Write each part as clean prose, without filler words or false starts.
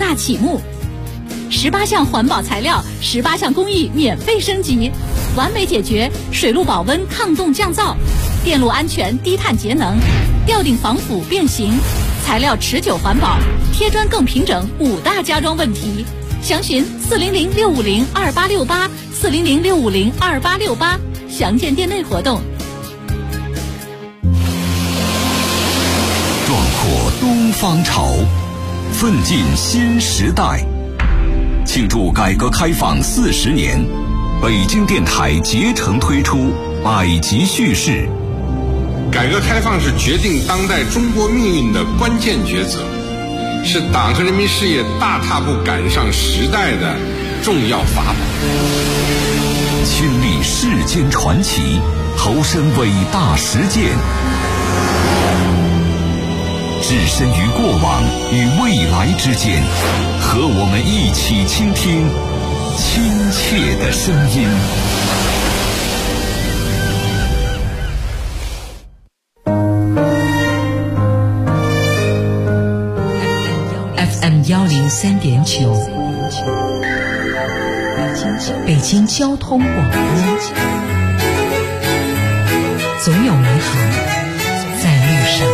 大启幕，18项环保材料，18项工艺免费升级，完美解决水路保温、抗冻降噪，电路安全、低碳节能，吊顶防腐变形，材料持久环保，贴砖更平整，5大家装问题。详询400-650-2868，400-650-2868，详见店内活动。 壮阔东方潮，奋进新时代。庆祝改革开放40年，北京电台竭诚推出百集叙事。 改革开放是决定当代中国命运的关键抉择，是党和人民事业大踏步赶上时代的重要法宝。 亲历世间传奇，投身伟大实践，置身于过往与未来之间，和我们一起倾听亲切的声音。 FM 103.9，北京交通广播，总有美好在路上。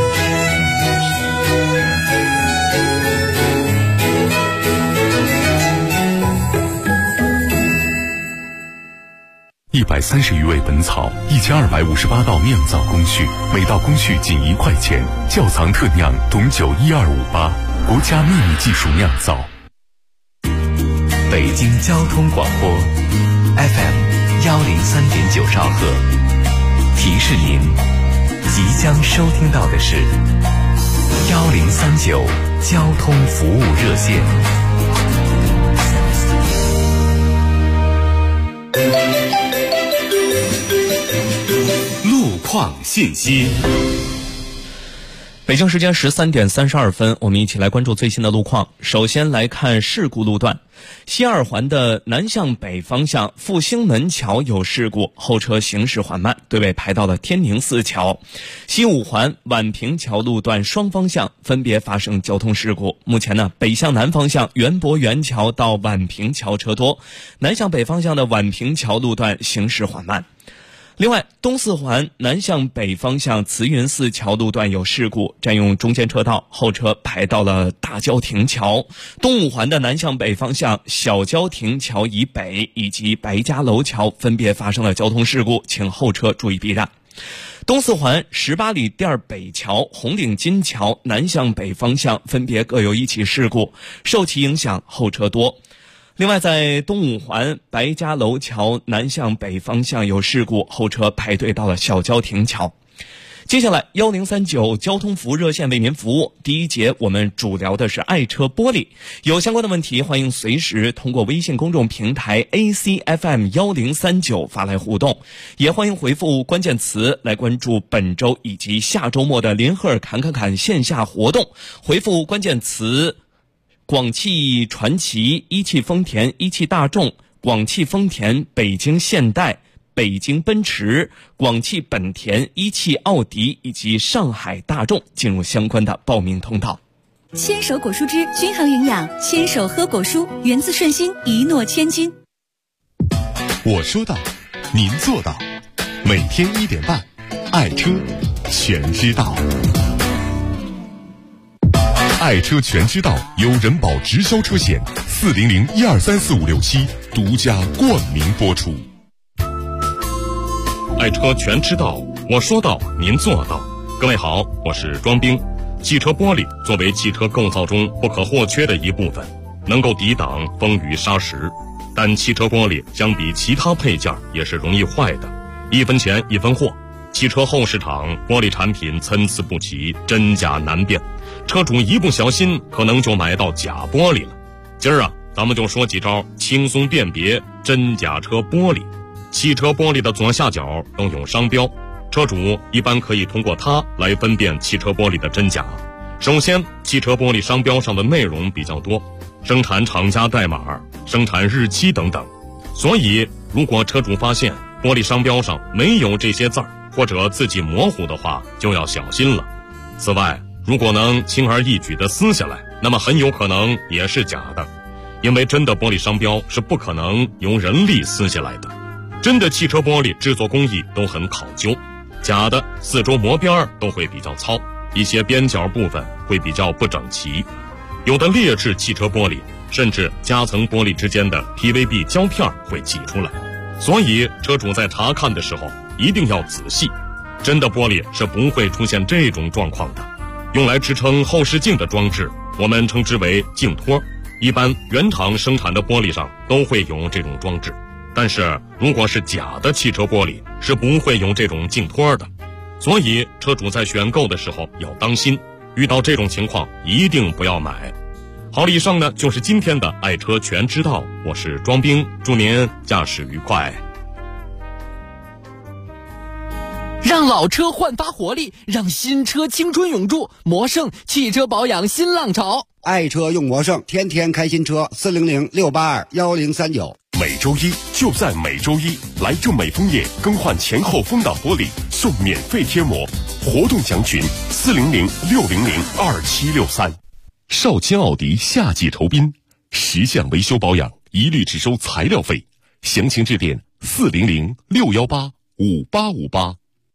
130余味本草，1258道酿造工序，每道工序仅1块钱。窖藏特酿董酒12588，国家秘密技术酿造。 北京交通广播 FM 103.9兆赫，提示您即将收听到的是1039交通服务热线。 路况信息。 北京时间13点32分，我们一起来关注最新的路况。首先来看事故路段，西二环的南向北方向复兴门桥有事故，后车行驶缓慢，队尾排到了天宁寺桥。西五环宛平桥路段双方向分别发生交通事故，目前呢，北向南方向园博园桥到宛平桥车多，南向北方向的宛平桥路段行驶缓慢。另外，东四环南向北方向慈云寺桥路段有事故，占用中间车道，后车排到了大郊亭桥。东五环的南向北方向小郊亭桥以北以及白家楼桥分别发生了交通事故，请后车注意避让。东四环18里店北桥、红领巾桥南向北方向分别各有1起事故，受其影响，后车多。另外，在东五环白家楼桥南向北方向有事故，后车排队到了小郊亭桥。接下来1039交通服务热线为您服务。第一节我们主聊的是爱车玻璃，有相关的问题欢迎随时通过微信公众平台 ACFM 1039发来互动，也欢迎回复关键词来关注本周以及下周末的林赫尔侃侃侃线下活动。回复关键词广汽传祺、一汽丰田、一汽大众、广汽丰田、北京现代、北京奔驰、广汽本田、一汽奥迪以及上海大众进入相关的报名通道。 牵手果蔬汁均衡营养，牵手喝果蔬，源自顺心，一诺千金。 我说到，您做到。每天1点半，爱车全知道。爱车全知道由人保直销车险400-1234567独家冠名播出。 爱车全知道，我说到您做到。各位好，我是庄兵。汽车玻璃作为汽车构造中不可或缺的一部分，能够抵挡风雨沙石，但汽车玻璃相比其他配件也是容易坏的，一分钱一分货。汽车后市场玻璃产品参差不齐，真假难辨，车主一不小心可能就买到假玻璃了。今儿咱们就说几招轻松辨别真假车玻璃。汽车玻璃的左下角都有商标，车主一般可以通过它来分辨汽车玻璃的真假。首先，汽车玻璃商标上的内容比较多，生产厂家代码、生产日期等等，所以如果车主发现玻璃商标上没有这些字儿，或者字迹模糊的话，就要小心了。此外，如果能轻而易举地撕下来， 那么很有可能也是假的，因为真的玻璃商标是不可能用人力撕下来的。真的汽车玻璃制作工艺都很考究，假的四周磨边都会比较糙，一些边角部分会比较不整齐。有的劣质汽车玻璃甚至夹层玻璃之间的 PVB 胶片会挤出来，所以车主在查看的时候一定要仔细。真的玻璃是不会出现这种状况的。用来支撑后视镜的装置我们称之为镜托，一般原厂生产的玻璃上都会有这种装置，但是如果是假的汽车玻璃是不会有这种镜托的。所以车主在选购的时候要当心，遇到这种情况一定不要买。好了，以上呢就是今天的爱车全知道，我是庄兵，祝您驾驶愉快。 让老车焕发活力，让新车青春永驻。魔盛汽车保养新浪潮， 爱车用魔盛，天天开新车。400-682-1039。 每周一就在每周一，来正美枫叶更换前后风挡玻璃送免费贴膜，活动详询400-600-2763。少卿奥迪夏季酬宾，10项维修保养一律只收材料费，详情致电400-618-5858。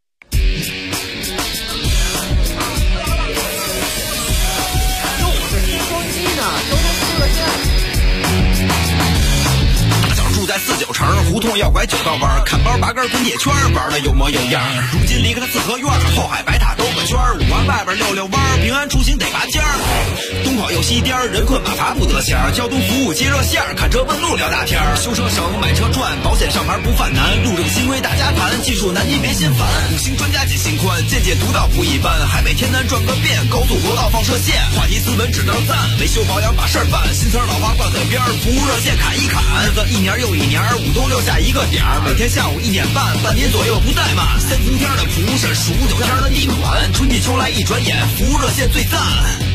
住在49城，胡同要拐9道弯，看包拔根滚铁圈，玩的有模有样。如今离开了四合院，后海白塔兜个圈，5环外边溜溜弯，平安出行得拔尖儿。东跑又西颠，人困马乏不得闲，交通服务接热线，看车问路聊大天，修车省买车赚，保险上牌不犯难，路政新规大家谈，技术难您别心烦。5星专家解心宽，见解独到不一般，海北天南转个遍，高速国道放射线，话题斯文只能赞，维修保养把事儿办，新词老话挂嘴边，服务热线砍一砍，日子一年又一年，5冬6夏一个点儿，每天下午1点半，半年左右不怠慢。3伏天的蒲是数9天的地暖，春季秋来一转眼，服务热线最赞。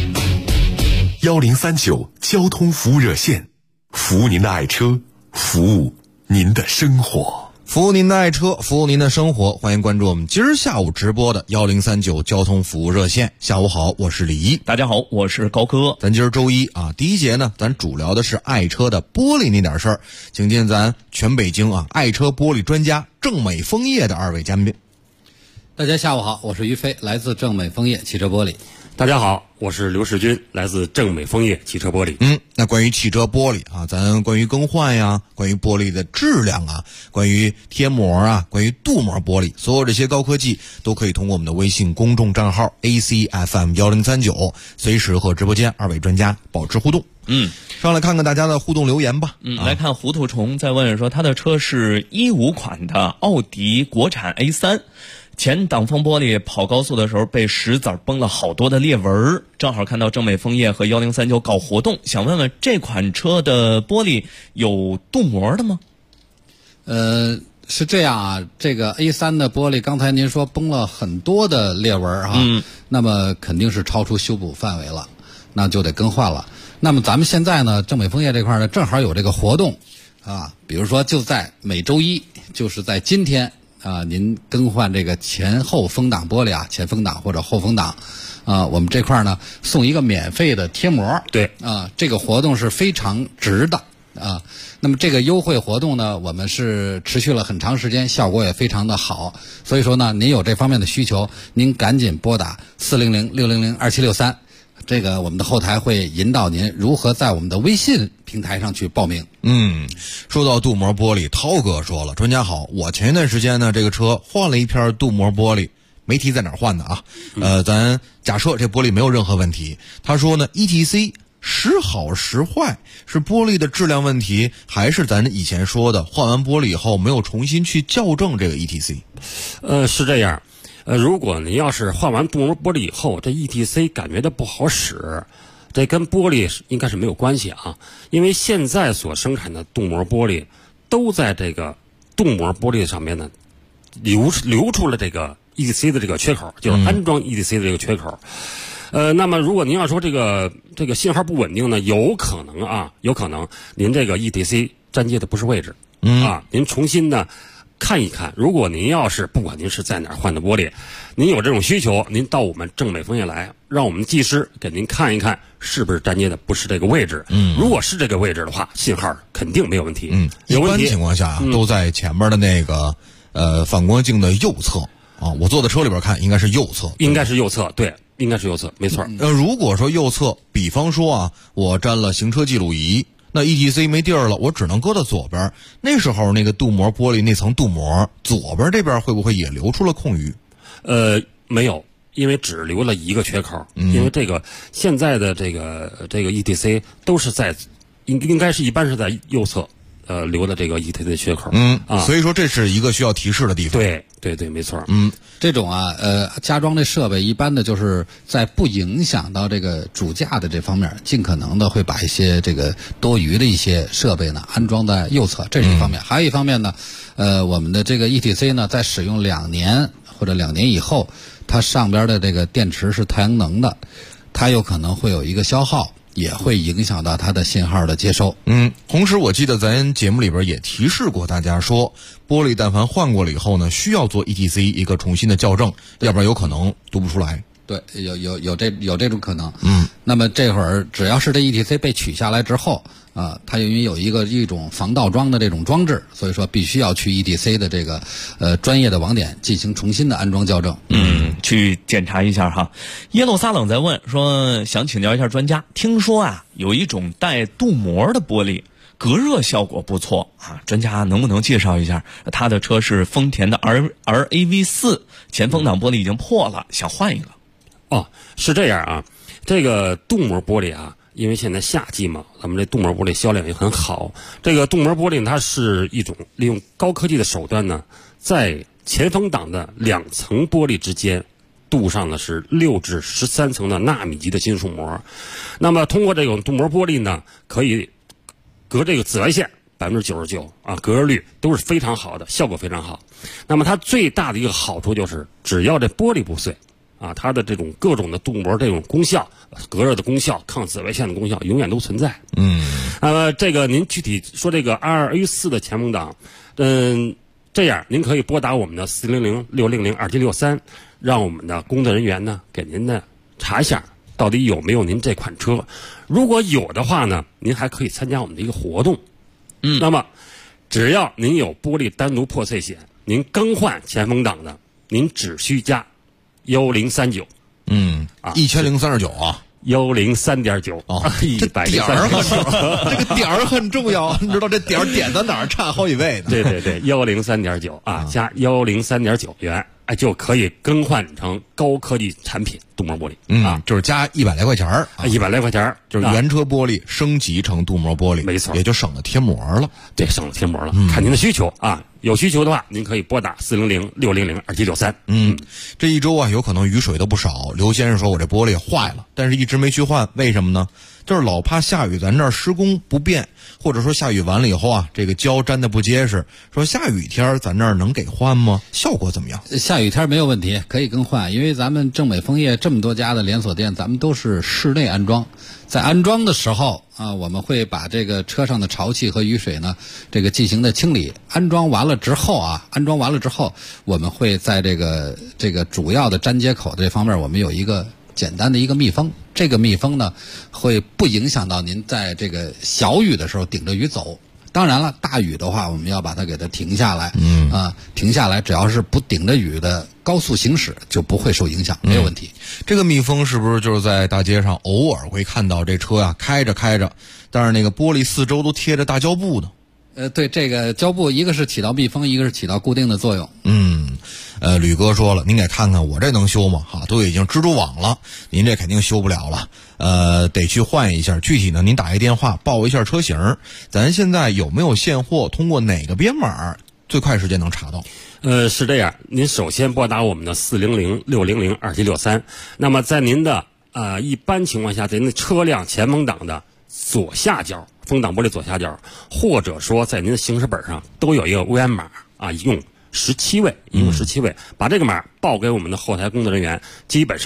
1039交通服务热线，服务您的爱车，服务您的生活。 服务您的爱车，服务您的生活，欢迎关注我们今儿下午直播的1039交通服务热线。下午好，我是李一。 大家好，我是高哥。 咱今儿周一啊，第一节呢，咱主聊的是爱车的玻璃那点事儿，请进咱全北京啊爱车玻璃专家正美枫叶的2位嘉宾。 大家下午好，我是于飞，来自正美枫叶汽车玻璃。 大家好，我是刘世军，来自正美枫叶汽车玻璃。 那关于汽车玻璃啊，咱关于更换呀，关于玻璃的质量啊，关于贴膜啊，关于镀膜玻璃，所有这些高科技都可以通过我们的微信公众账号 ACFM1039，随时和直播间2位专家保持互动。上来看看大家的互动留言吧。 来看糊涂虫在问说，他的车是15款的奥迪国产 A3。前挡风玻璃跑高速的时候被石子崩了好多的裂纹，正好看到正美枫叶和1039搞活动，想问问这款车的玻璃有镀膜的吗？ 是这样啊，这个 A3 的玻璃刚才您说崩了很多的裂纹啊，那么肯定是超出修补范围了，那就得更换了。那么咱们现在呢，正美枫叶这块呢正好有这个活动啊，比如说就在每周一，就是在今天啊，您更换这个前后风挡玻璃啊，前风挡或者后风挡啊，我们这块呢送一个免费的贴膜。 对啊，这个活动是非常值的啊。那么这个优惠活动呢，我们是持续了很长时间，效果也非常的好。所以说呢，您有这方面的需求，您赶紧拨打400-600-2763。这个我们的后台会引导您如何在我们的微信平台上去报名。 说到镀膜玻璃，涛哥说了，专家好，我前一段时间呢，这个车换了一片镀膜玻璃，没提在哪儿换的啊。咱假设这玻璃没有任何问题，他说呢 ETC 时好时坏，是玻璃的质量问题，还是咱以前说的换完玻璃以后没有重新去校正这个 ETC？ 是这样。如果您要是换完镀膜玻璃以后，这 ETC 感觉到不好使，这跟玻璃应该是没有关系啊。因为现在所生产的镀膜玻璃都在这个镀膜玻璃上面呢留出了这个 ETC 的这个缺口，就是安装 ETC 的这个缺口。那么如果您要说这个信号不稳定呢，有可能您这个 ETC 粘接的不是位置啊，您重新呢看一看。如果您要是不管您是在哪儿换的玻璃，您有这种需求，您到我们正美枫叶来，让我们技师给您看一看是不是粘接的不是这个位置。如果是这个位置的话，信号肯定没有问题。 一般情况下都在前面的那个反光镜的右侧啊。我坐在车里边看，应该是右侧， 应该是右侧，对，应该是右侧，没错。 如果说右侧，比方说啊，我粘了行车记录仪。那 ETC 没地儿了，我只能搁到左边。那时候那个镀膜玻璃那层镀膜左边这边会不会也留出了空余？ 没有，因为只留了一个缺口。因为这个现在的这个 ETC 都是在应该是一般是在右侧留的这个 ETC 的缺口。 所以说这是一个需要提示的地方。 对，没错。 这种加装的设备一般的就是在不影响到这个主架的这方面，尽可能的会把一些这个多余的一些设备呢安装在右侧，这是一方面。还有一方面呢，我们的这个 ETC 呢，在使用2年或者2年以后，它上边的这个电池是太阳能的，它有可能会有一个消耗，也会影响到它的信号的接收。 同时我记得咱节目里边也提示过大家说，玻璃但凡换过了以后呢，需要做 ETC 一个重新的校正，要不然有可能读不出来。 对，有这种可能。那么这会儿只要是这 ETC 被取下来之后它因为有一种防盗装的这种装置，所以说必须要去 ETC 的这个专业的网点进行重新的安装校正。 去检查一下哈。耶路撒冷在问说，想请教一下专家，听说有一种带镀膜的玻璃隔热效果不错专家能不能介绍一下？他的车是丰田的 RAV4， 前风挡玻璃已经破了，想换一个。 是这样啊，这个镀膜玻璃因为现在夏季嘛，咱们这镀膜玻璃销量也很好。这个镀膜玻璃它是一种利用高科技的手段呢，在前风挡的2层玻璃之间镀上的是6至13层的纳米级的金属膜。那么通过这种镀膜玻璃呢，可以隔这个紫外线99%隔热率都是非常好的，效果非常好。那么它最大的一个好处就是，只要这玻璃不碎它的这种各种的镀膜这种功效，隔热的功效、抗紫外线的功效永远都存在。这个您具体说这个 RAV4 的前风挡，这样您可以拨打我们的400-600-2763，让我们的工作人员呢给您呢查一下到底有没有您这款车。如果有的话呢，您还可以参加我们的一个活动。那么只要您有玻璃单独破碎险，您更换前风挡的，您只需加1039。 1039 103.9 这点儿这个点儿很重要，你知道这点儿点在哪儿差好几倍呢？ 对103.9加103.9元就可以更换成高科技产品镀膜玻璃就是加100来块钱 100来块钱就是原车玻璃升级成镀膜玻璃， 没错， 也就省了贴膜了。 对，省了贴膜了。看您的需求有需求的话，您可以拨打400-600-2763。 这一周有可能雨水都不少。刘先生说，我这玻璃坏了，但是一直没去换，为什么呢？就是老怕下雨咱这儿施工不便，或者说下雨完了以后这个胶粘的不结实，说下雨天咱这儿能给换吗？效果怎么样？ 下雨天没有问题，可以更换，因为咱们正美枫叶这么多家的连锁店，咱们都是室内安装。在安装的时候我们会把这个车上的潮气和雨水呢这个进行的清理。安装完了之后我们会在这个主要的粘接口这方面，我们有一个简单的一个密封。这个密封呢会不影响到您在这个小雨的时候顶着雨走。当然了，大雨的话我们要把它给它停下来。停下来，只要是不顶着雨的高速行驶就不会受影响，没有问题。 这个密封是不是就是在大街上偶尔会看到这车开着，但是那个玻璃四周都贴着大胶布呢？ 对，这个胶布一个是起到密封，一个是起到固定的作用。 吕哥说了，您给看看我这能修吗？都已经蜘蛛网了，您这肯定修不了了，得去换一下。具体呢，您打一电话报一下车型，咱现在有没有现货？通过哪个编码最快时间能查到？ 是这样，您首先拨打我们的400-600-2763。那么在您的一般情况下，在您的车辆前风挡的左下角，风挡玻璃左下角，或者说在您的行驶本上都有一个 VN 码一共17位，把这个码报给我们的后台工作人员，基本上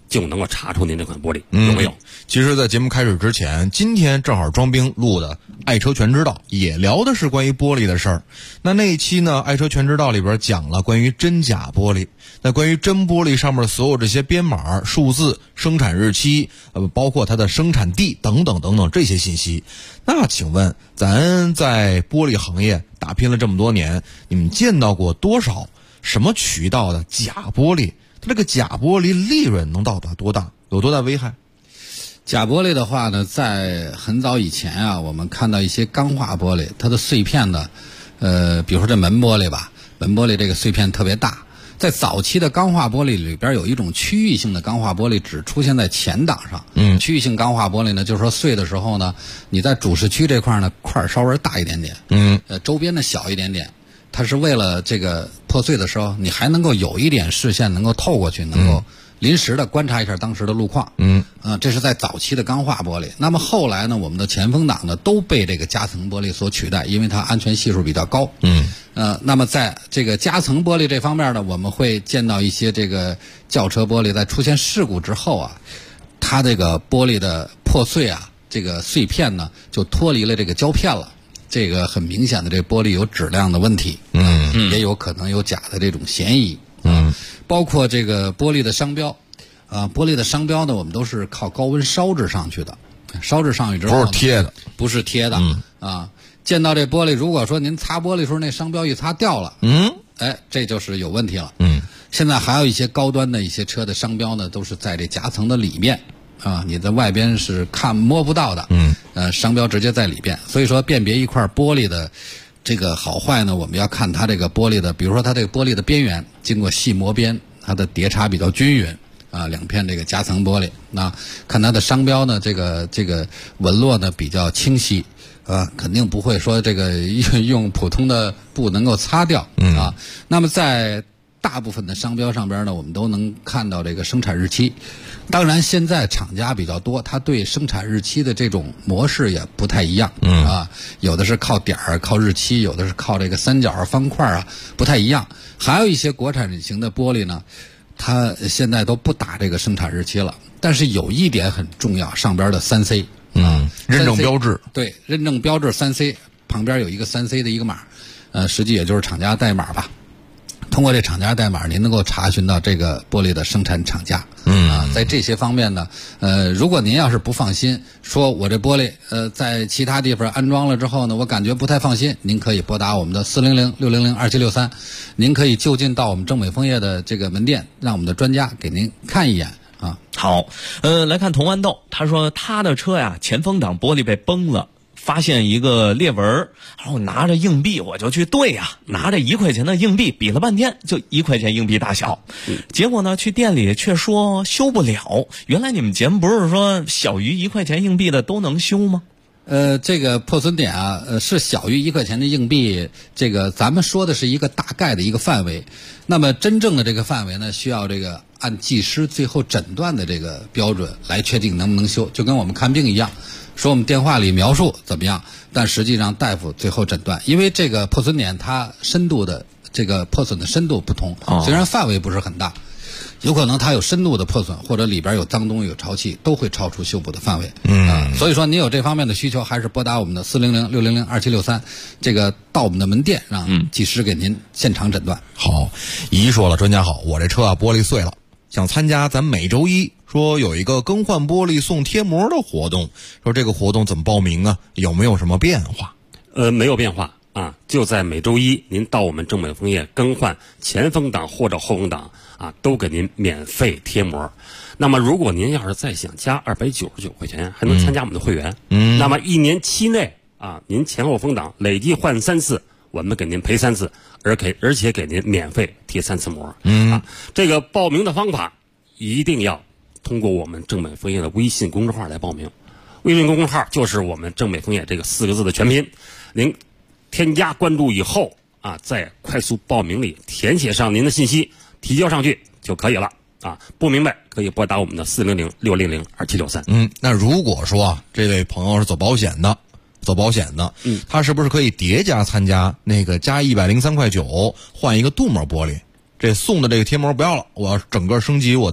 就能够查出您这款玻璃有没有。 其实，在节目开始之前，今天正好庄兵录的《爱车全知道》也聊的是关于玻璃的事儿。那一期呢，《爱车全知道》里边讲了关于真假玻璃。那关于真玻璃上面所有这些编码、数字、生产日期，包括它的生产地等等等等这些信息。那请问，咱在玻璃行业打拼了这么多年，你们见到过多少什么渠道的假玻璃？它这个假玻璃利润能到达多大？有多大危害？ 假玻璃的话呢，在很早以前啊，我们看到一些钢化玻璃，它的碎片呢，比如说这门玻璃吧，门玻璃这个碎片特别大。在早期的钢化玻璃里边，有一种区域性的钢化玻璃，只出现在前挡上。区域性钢化玻璃呢，就是说碎的时候呢，你在主视区这块呢，块稍微大一点点，周边的小一点点。它是为了这个破碎的时候，你还能够有一点视线能够透过去，能够临时的观察一下当时的路况。这是在早期的钢化玻璃。那么后来呢，我们的前风挡呢都被这个夹层玻璃所取代，因为它安全系数比较高。那么在这个夹层玻璃这方面呢，我们会见到一些这个轿车玻璃在出现事故之后啊，它这个玻璃的破碎啊，这个碎片呢就脱离了这个胶片了。这个很明显的，这玻璃有质量的问题，也有可能有假的这种嫌疑。包括这个玻璃的商标，玻璃的商标呢，我们都是靠高温烧制上去的，烧制上去之后不是贴的， 不是贴的啊。见到这玻璃，如果说您擦玻璃时候那商标一擦掉了，这就是有问题了。现在还有一些高端的一些车的商标呢，都是在这夹层的里面。你在外边是摸不到的，商标直接在里边。所以说辨别一块玻璃的这个好坏呢，我们要看它这个玻璃的，比如说它这个玻璃的边缘经过细磨边，它的叠差比较均匀两片这个夹层玻璃，看它的商标呢，这个纹络呢比较清晰，肯定不会说这个用普通的布能够擦掉那么在大部分的商标上边呢，我们都能看到这个生产日期。当然，现在厂家比较多，它对生产日期的这种模式也不太一样有的是靠点儿、靠日期，有的是靠这个三角方块不太一样。还有一些国产型的玻璃呢，它现在都不打这个生产日期了。但是有一点很重要，上边的3C 认证标志， 对，认证标志3C旁边有一个3C 的一个码，实际也就是厂家代码吧。通过这厂家代码，您能够查询到这个玻璃的生产厂家。在这些方面呢，如果您要是不放心，说我这玻璃在其他地方安装了之后呢，我感觉不太放心，您可以拨打我们的400-600-2763，您可以就近到我们正美枫叶的这个门店，让我们的专家给您看一眼好，来看童豌豆，他说他的车呀，前风挡玻璃被崩了。发现一个裂纹，然后拿着硬币我就去对呀，拿着1块钱的硬币比了半天，就1块钱硬币大小。结果呢，去店里却说修不了。原来你们节目不是说小于1块钱硬币的都能修吗？ 这个破损点是小于1块钱的硬币，这个咱们说的是一个大概的一个范围。那么真正的这个范围呢，需要这个按技师最后诊断的这个标准来确定能不能修，就跟我们看病一样。说我们电话里描述怎么样，但实际上大夫最后诊断，因为这个破损点它深度的这个破损的深度不同，虽然范围不是很大，有可能它有深度的破损，或者里边有脏东西有潮气，都会超出修补的范围。所以说您有这方面的需求，还是拨打我们的400-600-2763，这个到我们的门店，让技师给您现场诊断。 好，姨说了，专家好，我这车玻璃碎了，想参加咱每周一说有一个更换玻璃送贴膜的活动，说这个活动怎么报名啊？有没有什么变化？ 没有变化就在每周一您到我们正美枫叶更换前风挡或者后风挡都给您免费贴膜。那么如果您要是再想加299块钱，还能参加我们的会员。那么1年期内您前后风挡累计换3次，我们给您赔3次，而且给您免费贴3次膜。这个报名的方法一定要通过我们正美枫叶的微信公众号来报名。微信公众号就是我们正美枫叶这个4个字的全拼。您添加关注以后在快速报名里填写上您的信息，提交上去就可以了不明白可以拨打我们的400-600-2763。 那如果说这位朋友是走保险的，他是不是可以叠加参加那个加103.9块换一个镀膜玻璃？这送的这个贴膜不要了，我要整个升级我的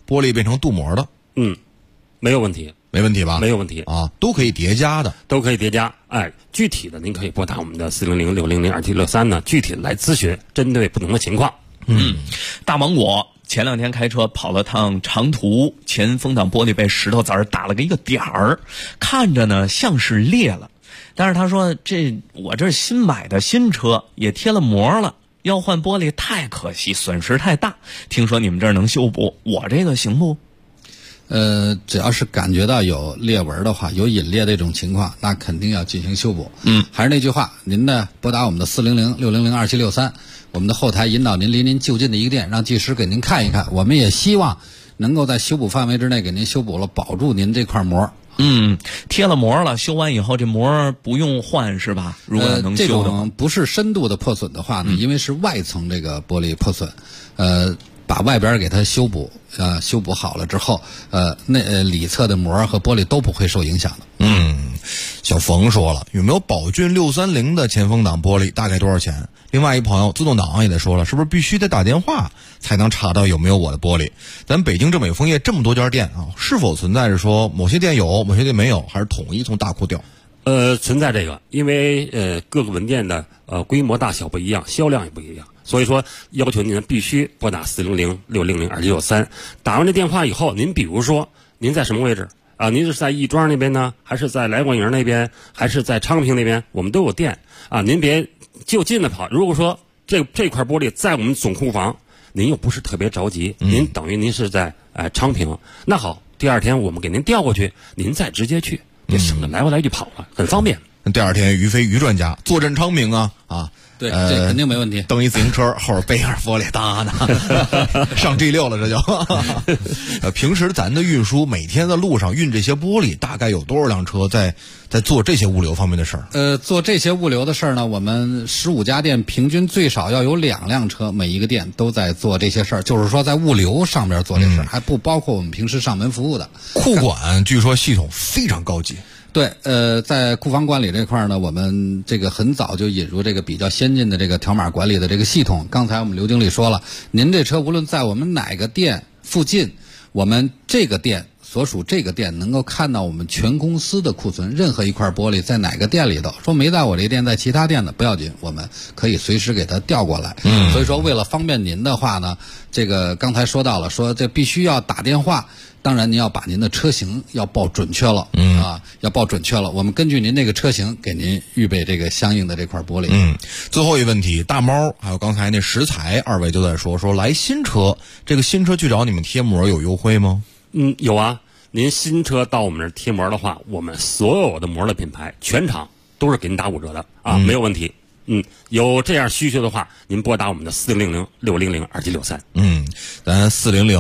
玻璃变成镀膜的？ 没有问题。 没问题吧？ 没有问题啊，都可以叠加的， 都可以叠加。哎，具体的您可以拨打我们的400-600-2763呢，具体来咨询，针对不同的情况。 大芒果前2天开车跑了趟长途，前风挡玻璃被石头子儿打了个一个点儿，看着呢像是裂了，但是他说我这新买的新车也贴了膜了，要换玻璃太可惜，损失太大。听说你们这儿能修补，我这个行不？ 只要是感觉到有裂纹的话，有隐裂的这种情况，那肯定要进行修补。还是那句话，您呢拨打我们的400-600-2763，我们的后台引导您离您就近的一个店，让技师给您看一看。我们也希望能够在修补范围之内给您修补了，保住您这块膜。 贴了膜了，修完以后这膜不用换是吧？如果能修的话， 这种不是深度的破损的话呢，因为是外层这个玻璃破损，把外边给它修补，修补好了之后，里侧的膜和玻璃都不会受影响的。 小冯说了，有没有宝骏630的前风挡玻璃，大概多少钱？另外一朋友自动挡也得说了，是不是必须得打电话才能查到有没有我的玻璃？咱北京正美枫叶这么多家店啊，是否存在着说某些店有，某些店没有，还是统一从大库调？ 存在这个，因为各个门店的规模大小不一样，销量也不一样，所以说要求您必须拨打400-600-2763。打完这电话以后，您比如说您在什么位置啊？您是在亦庄那边呢，还是在来广营那边，还是在昌平那边？我们都有店啊，您别就近的跑。如果说这块玻璃在我们总库房，您又不是特别着急，您等于您是在昌平，那好，第2天我们给您调过去，您再直接去。别省得来回来去跑了，很方便。 第2天于飞于专家坐镇昌平啊， 对，这肯定没问题。 蹬一自行车后边背点玻璃搭呢，上 G6 了这就。平时咱的运输，每天在路上运这些玻璃，大概有多少辆车在做这些物流方面的事儿？ 做这些物流的事儿呢，我们15家店平均最少要有2辆车，每一个店都在做这些事儿，就是说在物流上面做这事儿，还不包括我们平时上门服务的。 库管据说系统非常高级。 对，在库房管理这块呢，我们这个很早就引入这个比较先进的这个条码管理的这个系统。刚才我们刘经理说了，您这车无论在我们哪个店附近，我们这个店所属这个店能够看到我们全公司的库存，任何一块玻璃在哪个店里头，说没在我这店，在其他店的不要紧，我们可以随时给它调过来。所以说为了方便您的话呢，这个刚才说到了，说这必须要打电话。当然，您要把您的车型要报准确了，要报准确了。我们根据您这个车型给您预备这个相应的这块玻璃。 最后一个问题，大猫还有刚才那石材，二位都在说来新车，这个新车去找你们贴膜有优惠吗？ 有啊。您新车到我们这儿贴膜的话，我们所有的膜的品牌全场都是给您打5折的啊，没有问题。有这样需求的话，您拨打我们的400-600-2763。 咱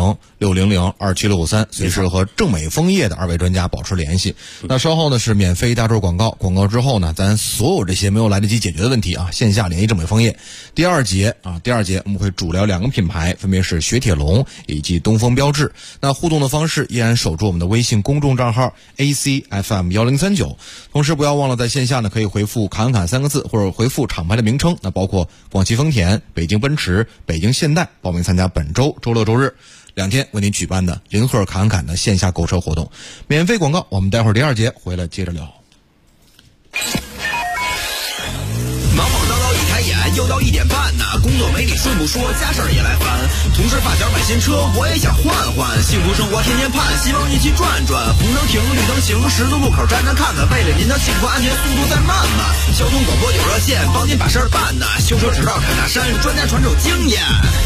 400-600-2763，随时和正美枫叶的2位专家保持联系。那稍后呢是免费大周广告，广告之后呢，咱所有这些没有来得及解决的问题啊，线下联系正美枫叶。第二节我们会主聊2个品牌，分别是雪铁龙以及东风标致。那互动的方式依然守住我们的微信公众账号 ACFM1039，同时不要忘了在线下呢可以回复侃侃3个字，或者回复厂牌的名称，那包括广汽丰田、北京奔驰、北京现代，报名参加本周周6周日2天为您举办的零赫侃侃的线下购车活动。免费广告，我们待会儿第2节回来接着聊。 忙忙叨叨一开眼，又到1点半呢，工作没理顺不说，家事儿也来烦。同事发小买新车，我也想换换，幸福生活天天盼，希望一起转转。红灯停，绿灯行，十字路口站站看看，为了您的幸福安全，速度再慢慢。交通广播有热线，帮您把事儿办呢。修车直到砍大山，专家传授经验。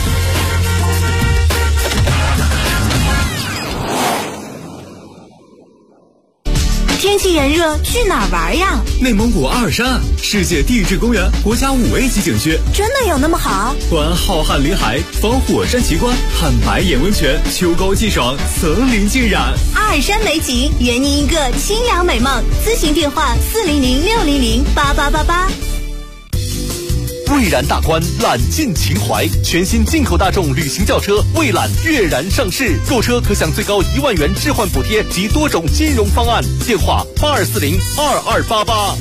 天气炎热，去哪儿玩呀？ 内蒙古阿尔山，世界地质公园国家5A级景区， 真的有那么好？ 观浩瀚林海，访火山奇观，看白眼温泉，秋高气爽，层林尽染。 阿尔山美景，圆您一个清凉美梦。咨询电话400-600-8888。 蔚然大观，揽尽情怀，全新进口大众旅行轿车蔚揽跃然上市，购车可享最高1万元置换补贴及多种金融方案。电话82402288。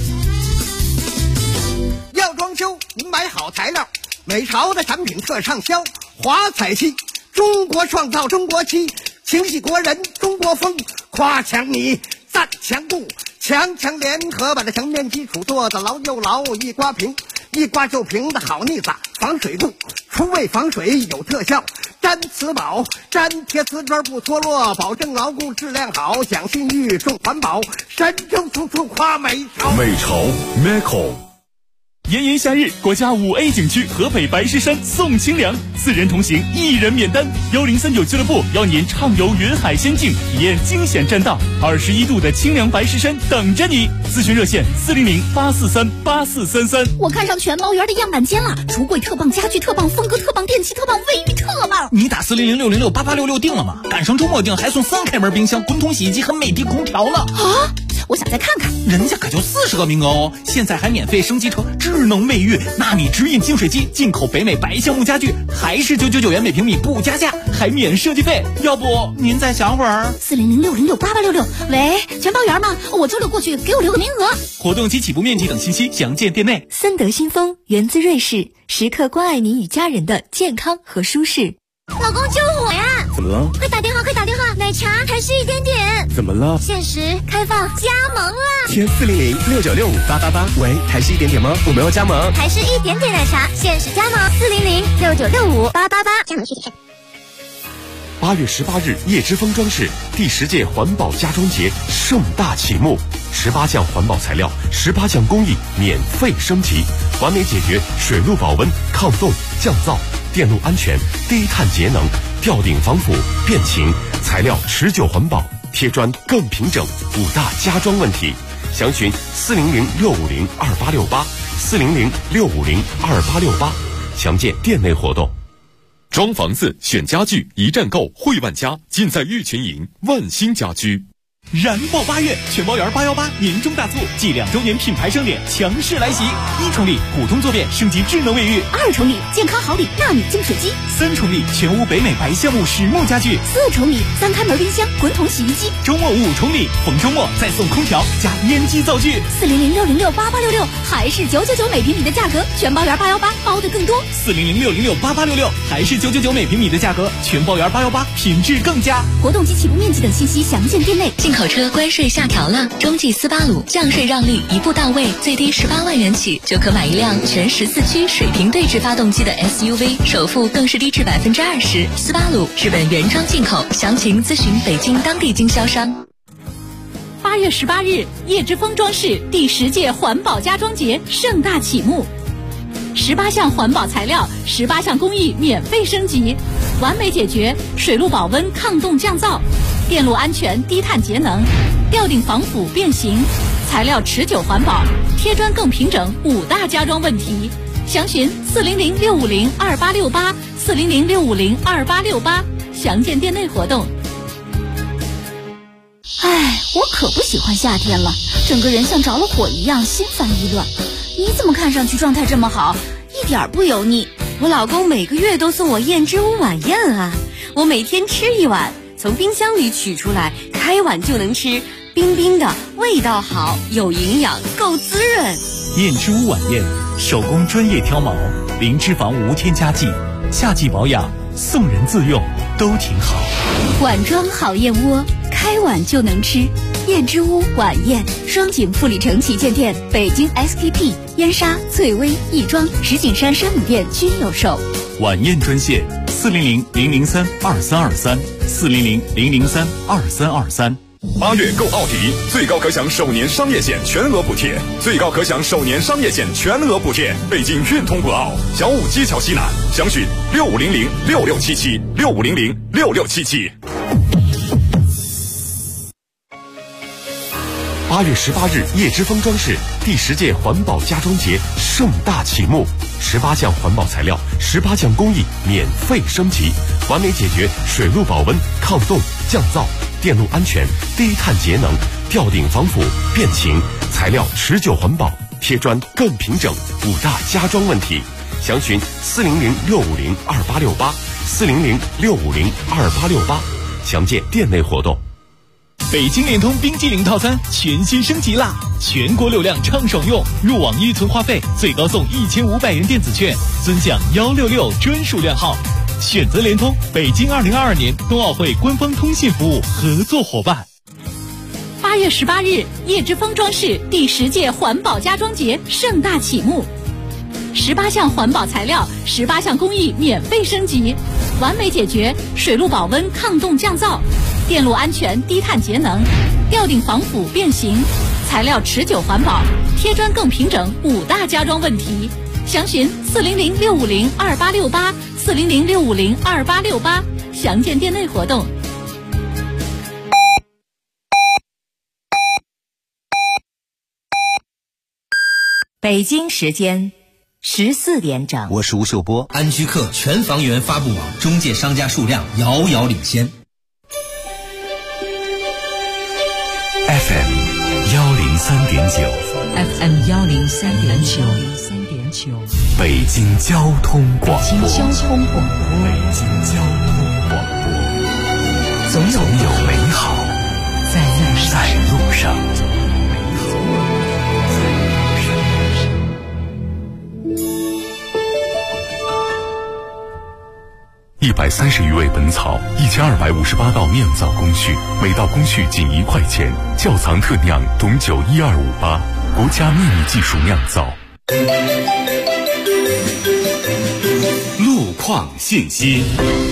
要装修，您买好材料，美潮的产品特畅销，华彩漆，中国创造中国漆， 清洗国人中国风，夸强你赞强固，强强联合把这墙面基础做得牢又牢，一刮平，一刮就平的好腻子，防水固，除味防水有特效，粘瓷宝，粘贴瓷砖不脱落，保证牢固质量好，讲信誉重环保，神州处处夸美潮。 美潮 Macau。炎炎夏日，国家5A 景区河北白石山送清凉，4人同行1人免单。1039俱乐部邀您畅游云海仙境，体验惊险栈道，21度的清凉白石山等着你。咨询热线400-843-8433。 我看上全猫园的样板间了，橱柜特棒，家具特棒，风格特棒，电器特棒，卫浴特棒。 你打400-606-8866订了吗？赶上周末订还送3开门冰箱、滚筒洗衣机和美的空调了啊！我想再看看， 人家可就40个名额哦，现在还免费升级成智能卫浴、纳米直饮净水机，进口北美白橡木家具，还是999元每平米不加价，还免设计费。要不您再想会儿 ？400-606-8866。喂，全包园吗？我周六过去，给我留个名额。 活动及起步面积等信息详见店内。 森德新风源自瑞士，时刻关爱您与家人的健康和舒适。 老公救我呀！ 怎么了？ 快打电话！奶茶还是一点点。 怎么了？ 限时开放加盟了。 填400-696-5888。喂，还是一点点吗？我们要加盟。 还是一点点奶茶，限时加盟400-6965-888。加盟具体看。 8月18日，叶之峰装饰第10届环保家装节盛大启幕，18项环保材料，18项工艺免费升级，完美解决水路保温、抗冻、降噪、电路安全、低碳节能、吊顶防腐、变形，材料持久环保，贴砖更平整，5大家装问题。详询400-650-2868，400-650-2868，详见店内活动。装房子选家具，一站购惠万家，尽在玉群营万兴家居。 燃爆8月，全包园818年终大促暨2周年品牌盛典强势来袭！1重礼普通坐便升级智能卫浴 ，2重礼健康好礼纳米净水机 ，3重礼全屋北美白橡木实木家具 ，4重礼3开门冰箱、滚筒洗衣机。 周末5重礼，逢周末再送空调加烟机灶具。 400-606-8866，还是999每平米的价格，全包园818包的更多。 400-606-8866，还是999每平米的价格，全包园818品质更佳。 活动及起步面积等信息详见店内。 进口车关税下调了，中继斯巴鲁降税让利一步到位，最低18万元起就可买一辆全14驱水平对置发动机的 SUV， 首付更是低至20%。斯巴鲁日本原装进口，详情咨询北京当地经销商。 8月18日，叶之峰装饰第10届环保家装节盛大启幕，18项环保材料，18项工艺免费升级，完美解决水路保温、抗冻、降噪。电路安全、低碳节能，吊顶防腐变形，材料持久环保，贴砖更平整，5大家装问题。详询400-650-2868，400-650-2868，详见店内活动。我可不喜欢夏天了，整个人像着了火一样，心烦意乱。你怎么看上去状态这么好，一点不油腻？ 我老公每个月都送我燕之屋晚宴啊，我每天吃一碗，从冰箱里取出来，开碗就能吃，冰冰的，味道好，有营养，够滋润。 燕之屋晚宴，手工专业挑毛，零脂肪无添加剂，夏季保养，送人自用都挺好。 碗装好燕窝，开碗就能吃。燕之屋晚宴，双井富里城旗舰店、北京 SKP、燕莎、翠微、亦庄、石景山山姆店均有售。 晚宴专线400-003-2323，400-003-2323。 8月购奥迪，最高可享首年商业险全额补贴，最高可享首年商业险全额补贴。北京运通博奥小武街桥西南，详询6500-6677，6500-6677。 8月18日，叶之峰装饰第10届环保家装节盛大启幕，18项环保材料，18项工艺免费升级，完美解决水路保温、抗冻、降噪、电路安全、低碳节能、吊顶防腐、变形，材料持久环保，贴砖更平整，5大家装问题。详询400-650-2868，400-650-2868，详见店内活动。 北京联通冰激凌套餐全新升级啦！全国流量畅爽用，入网预存话费最高送1500元电子券，尊享166专属量号。 选择联通，北京2022年冬奥会官方通信服务合作伙伴。 8月18日，叶之峰装饰第10届环保家装节盛大启幕。18项环保材料，18项工艺免费升级，完美解决水陆保温抗冻降噪、电路安全低碳节能、吊顶防腐变形、材料持久环保、贴砖更平整5大家装问题。详询400-650-2868 400-650-2868，详见店内活动。 北京时间14点整， 我是吴秀波。安居客全房源发布网中介商家数量遥遥领先。 FM 103.9 FM 103.9， 北京交通广播。 北京交通广播。 北京交通广播。总有美好在路上。 130余味本草，1258道酿造工序，每道工序仅1块钱。窖藏特酿董酒12588，国家秘密技术酿造。 路况信息。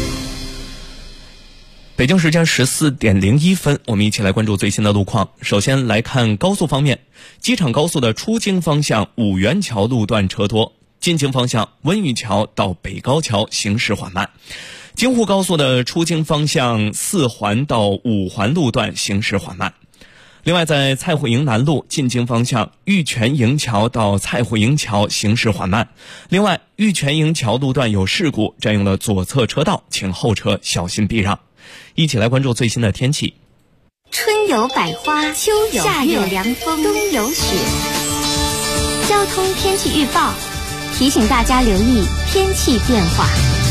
北京时间14点01分，我们一起来关注最新的路况。首先来看高速方面，机场高速的出京方向五元桥路段车多，进京方向温榆桥到北高桥行驶缓慢。京沪高速的出京方向4环到5环路段行驶缓慢。另外，在蔡户营南路进京方向玉泉营桥到蔡户营桥行驶缓慢。另外，玉泉营桥路段有事故，占用了左侧车道，请后车小心避让。一起来关注最新的天气。 春有百花，秋有夏有凉风，冬有雪。交通天气预报提醒大家留意天气变化。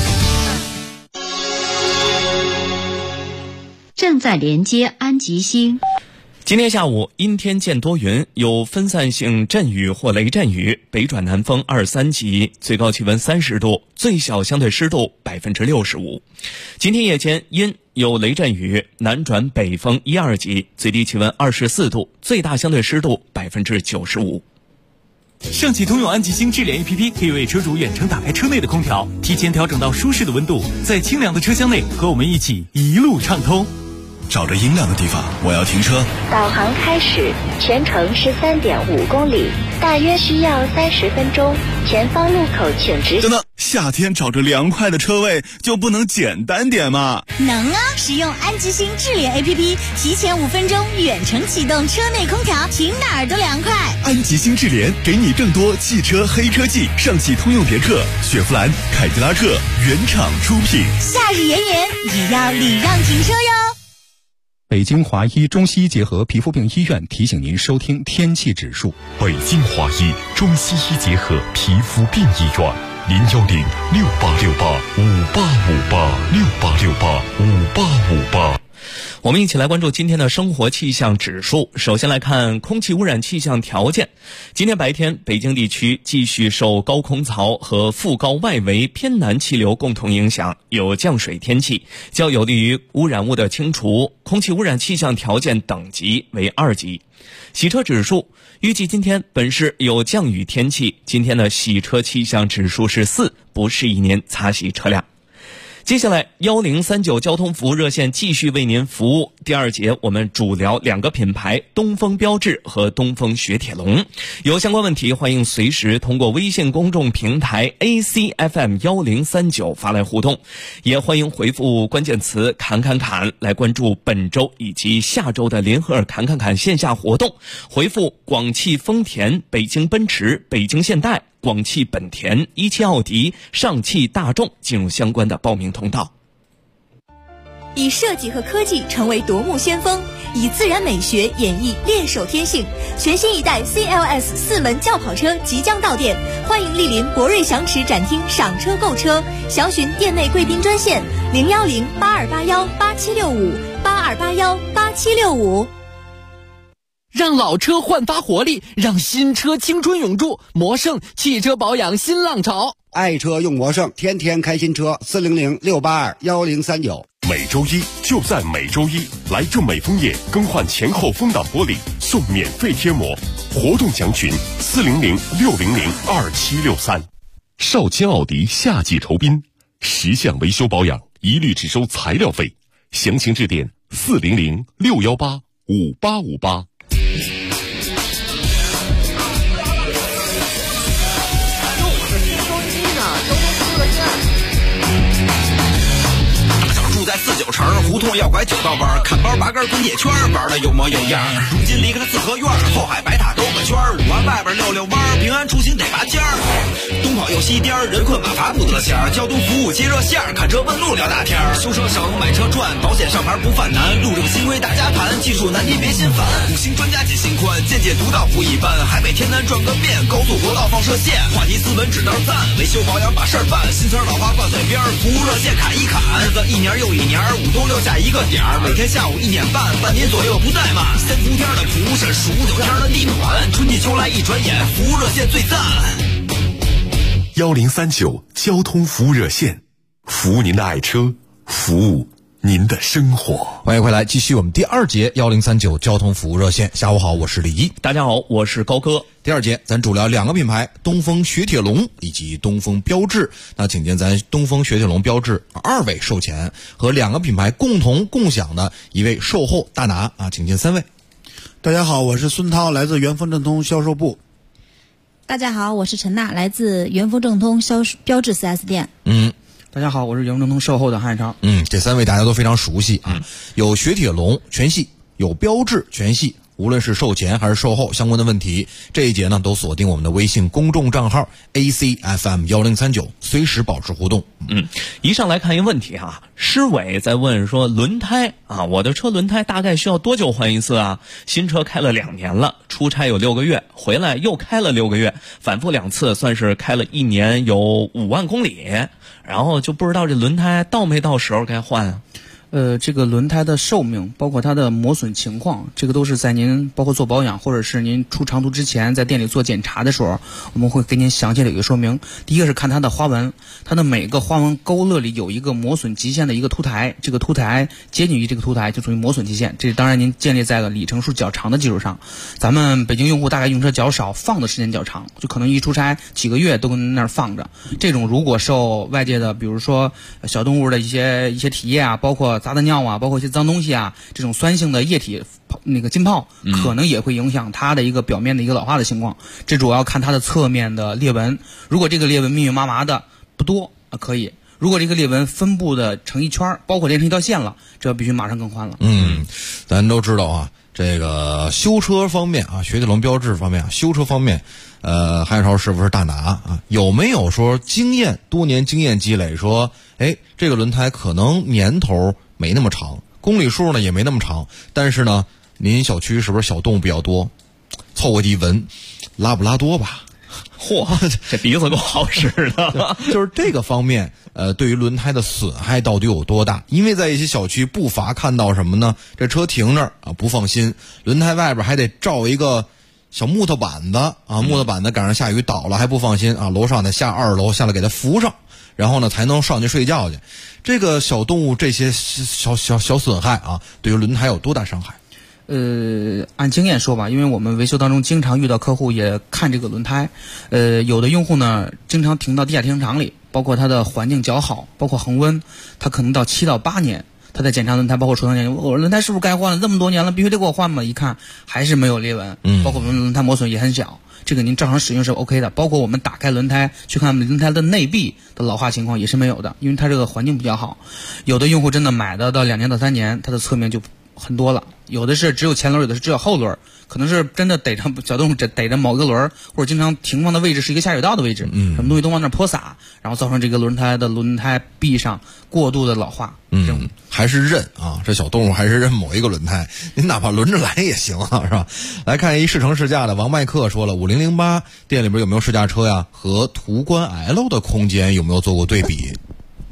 正在连接安吉星。 今天下午阴天见多云，有分散性阵雨或雷阵雨，北转南风2、3级，最高气温30度，最小相对湿度65%。今天夜间阴有雷阵雨，南转北风1、2级，最低气温24度，最大相对湿度95%。 上汽通用安吉星智联 APP 可以为车主远程打开车内的空调，提前调整到舒适的温度，在清凉的车厢内和我们一起一路畅通。 找着阴凉的地方，我要停车。 导航开始，全程13.5公里，大约需要30分钟。前方路口请直行。 等等，夏天找着凉快的车位就不能简单点吗？ 能啊！使用安吉星智联 APP， 提前5分钟远程启动车内空调，停哪儿都凉快。 安吉星智联给你更多汽车黑科技，上汽通用别克、雪佛兰、凯迪拉克原厂出品。 夏日炎炎也要礼让停车哟。 北京华医中西医结合皮肤病医院提醒您收听天气指数。 北京华医中西医结合皮肤病医院，010-6868-5858，6868-5858。 我们一起来关注今天的生活气象指数。首先来看空气污染气象条件。今天白天，北京地区继续受高空槽和副高外围偏南气流共同影响，有降水天气，较有利于污染物的清除。空气污染气象条件等级为2级。洗车指数，预计今天本市有降雨天气，今天的洗车气象指数是4，不适宜您擦洗车辆。接下来1039交通服务热线继续为您服务。第2节我们主聊2个品牌，东风标致和东风雪铁龙。有相关问题，欢迎随时通过微信公众平台 ACFM1039 发来互动，也欢迎回复关键词侃侃侃来关注本周以及下周的联合侃侃侃线下活动。回复广汽丰田、北京奔驰、北京现代、广汽本田、17奥迪、上汽大众进入相关的报名通道。 以设计和科技成为夺目先锋，以自然美学演绎猎手天性。全新一代 CLS 4门轿跑车即将到店，欢迎莅临博瑞祥驰展厅赏车购车，详询店内贵宾专线010-8281-8765 8281-8765。 让老车焕发活力，让新车青春永驻。魔胜汽车保养新浪潮， 爱车用魔胜，天天开新车。400-682-1039。 每周一就在每周一，来正美枫叶更换前后风挡玻璃送免费贴膜，活动详询400-600-2763。少卿奥迪夏季酬宾，10项维修保养一律只收材料费，详情致电400-618-5858。 住在49城，胡同要拐9道弯，看包拔根滚铁圈，玩的有模有样。如今离开了四合院，后海白塔兜个圈，5环外边溜弯，平安出行得拔尖儿。东跑又西颠，人困马乏不得闲，交通服务接热线，看车问路聊大天。修车少用买车赚，保险上牌不犯难，路政新规大家盘，技术难题别心烦。5星专家解心宽，见解独到不一般，海北天南转个遍，高速国道放射线，话题斯文指道赞，维修保养把事儿办，新词老话挂嘴边，服务热线砍一砍，日子一年又一年，5东6下一个点儿，每天下午1点半，半年左右不怠慢。3伏天的服务是数9天的地暖，春季秋来一转眼，服务热线最赞。 1039交通服务热线，服务您的爱车，服务您的生活。 欢迎回来，继续我们第2节1039交通服务热线。下午好，我是李一。 大家好，我是高哥。 第2节咱主聊2个品牌，东风雪铁龙以及东风标致。那请见咱东风雪铁龙标致2位售前和2个品牌共同共享的一位售后大拿啊，请见3位。 大家好，我是孙涛，来自元丰正通销售部。 大家好，我是陈娜，来自元丰正通标致 4S 店。 大家好，我是元丰正通售后的韩超。 这3位大家都非常熟悉啊，有雪铁龙全系，有标致全系。无论是售前还是售后相关的问题，这一节呢都锁定我们的微信公众账号 ACFM1039，随时保持互动。 一上来看一个问题啊，施伟在问说轮胎啊，我的车轮胎大概需要多久换一次啊？新车开了2年了，出差有6个月，回来又开了6个月，反复2次，算是开了1年有5万公里，然后就不知道这轮胎到没到时候该换啊？ 这个轮胎的寿命，包括它的磨损情况，这个都是在您包括做保养或者是您出长途之前在店里做检查的时候，我们会给您详细的一个说明。第一个是看它的花纹，它的每个花纹勾勒里有一个磨损极限的一个凸台，这个凸台接近于这个凸台就属于磨损极限，这当然您建立在了里程数较长的基础上。咱们北京用户大概用车较少，放的时间较长，就可能一出差几个月都跟那儿放着。这种如果受外界的比如说小动物的一些体液啊，包括杂的尿啊，包括一些脏东西啊，这种酸性的液体那个浸泡，可能也会影响它的一个表面的一个老化的情况。这主要看它的侧面的裂纹，如果这个裂纹密密麻麻的不多可以，如果这个裂纹分布的成一圈，包括连成一条线了，这必须马上更换了。 咱都知道啊，这个修车方面啊，雪铁龙标致方面啊，修车方面韩超是不是大拿啊？有没有说多年经验积累说，这个轮胎可能年头没那么长，公里数呢也没那么长，但是呢您小区是不是小动物比较多，凑过去一闻，拉布拉多吧？ 嚯，这鼻子够好使的。 就是这个方面对于轮胎的损害到底有多大？因为在一些小区不乏看到什么呢，这车停那儿啊不放心，轮胎外边还得罩一个小木头板子啊，木头板子赶上下雨倒了还不放心啊，楼上得下2楼下来给它扶上，然后呢才能上去睡觉去。这个小动物这些小损害啊，对于轮胎有多大伤害？ 按经验说吧，因为我们维修当中经常遇到客户也看这个轮胎，有的用户呢经常停到地下停车场里，包括它的环境较好，包括恒温，它可能到7到8年。他在检查轮胎，包括出厂检查，我轮胎是不是该换了？这么多年了，必须得给我换吗？一看还是没有裂纹，包括我们轮胎磨损也很小，这个您正常使用是 OK 的。包括我们打开轮胎去看轮胎的内壁的老化情况也是没有的，因为它这个环境比较好。有的用户真的买到2年到3年，它的侧面就很多了，有的是只有前轮，有的是只有后轮，可能是真的逮着小动物逮着某个轮，或者经常停放的位置是一个下水道的位置，什么东西都往那泼洒，然后造成这个轮胎壁上过度的老化。 还是认啊，这小动物还是认某一个轮胎，您哪怕轮着来也行啊，是吧？来看一试乘试驾的王麦克说了，5008店里边有没有试驾车呀？和途观 L 的空间有没有做过对比？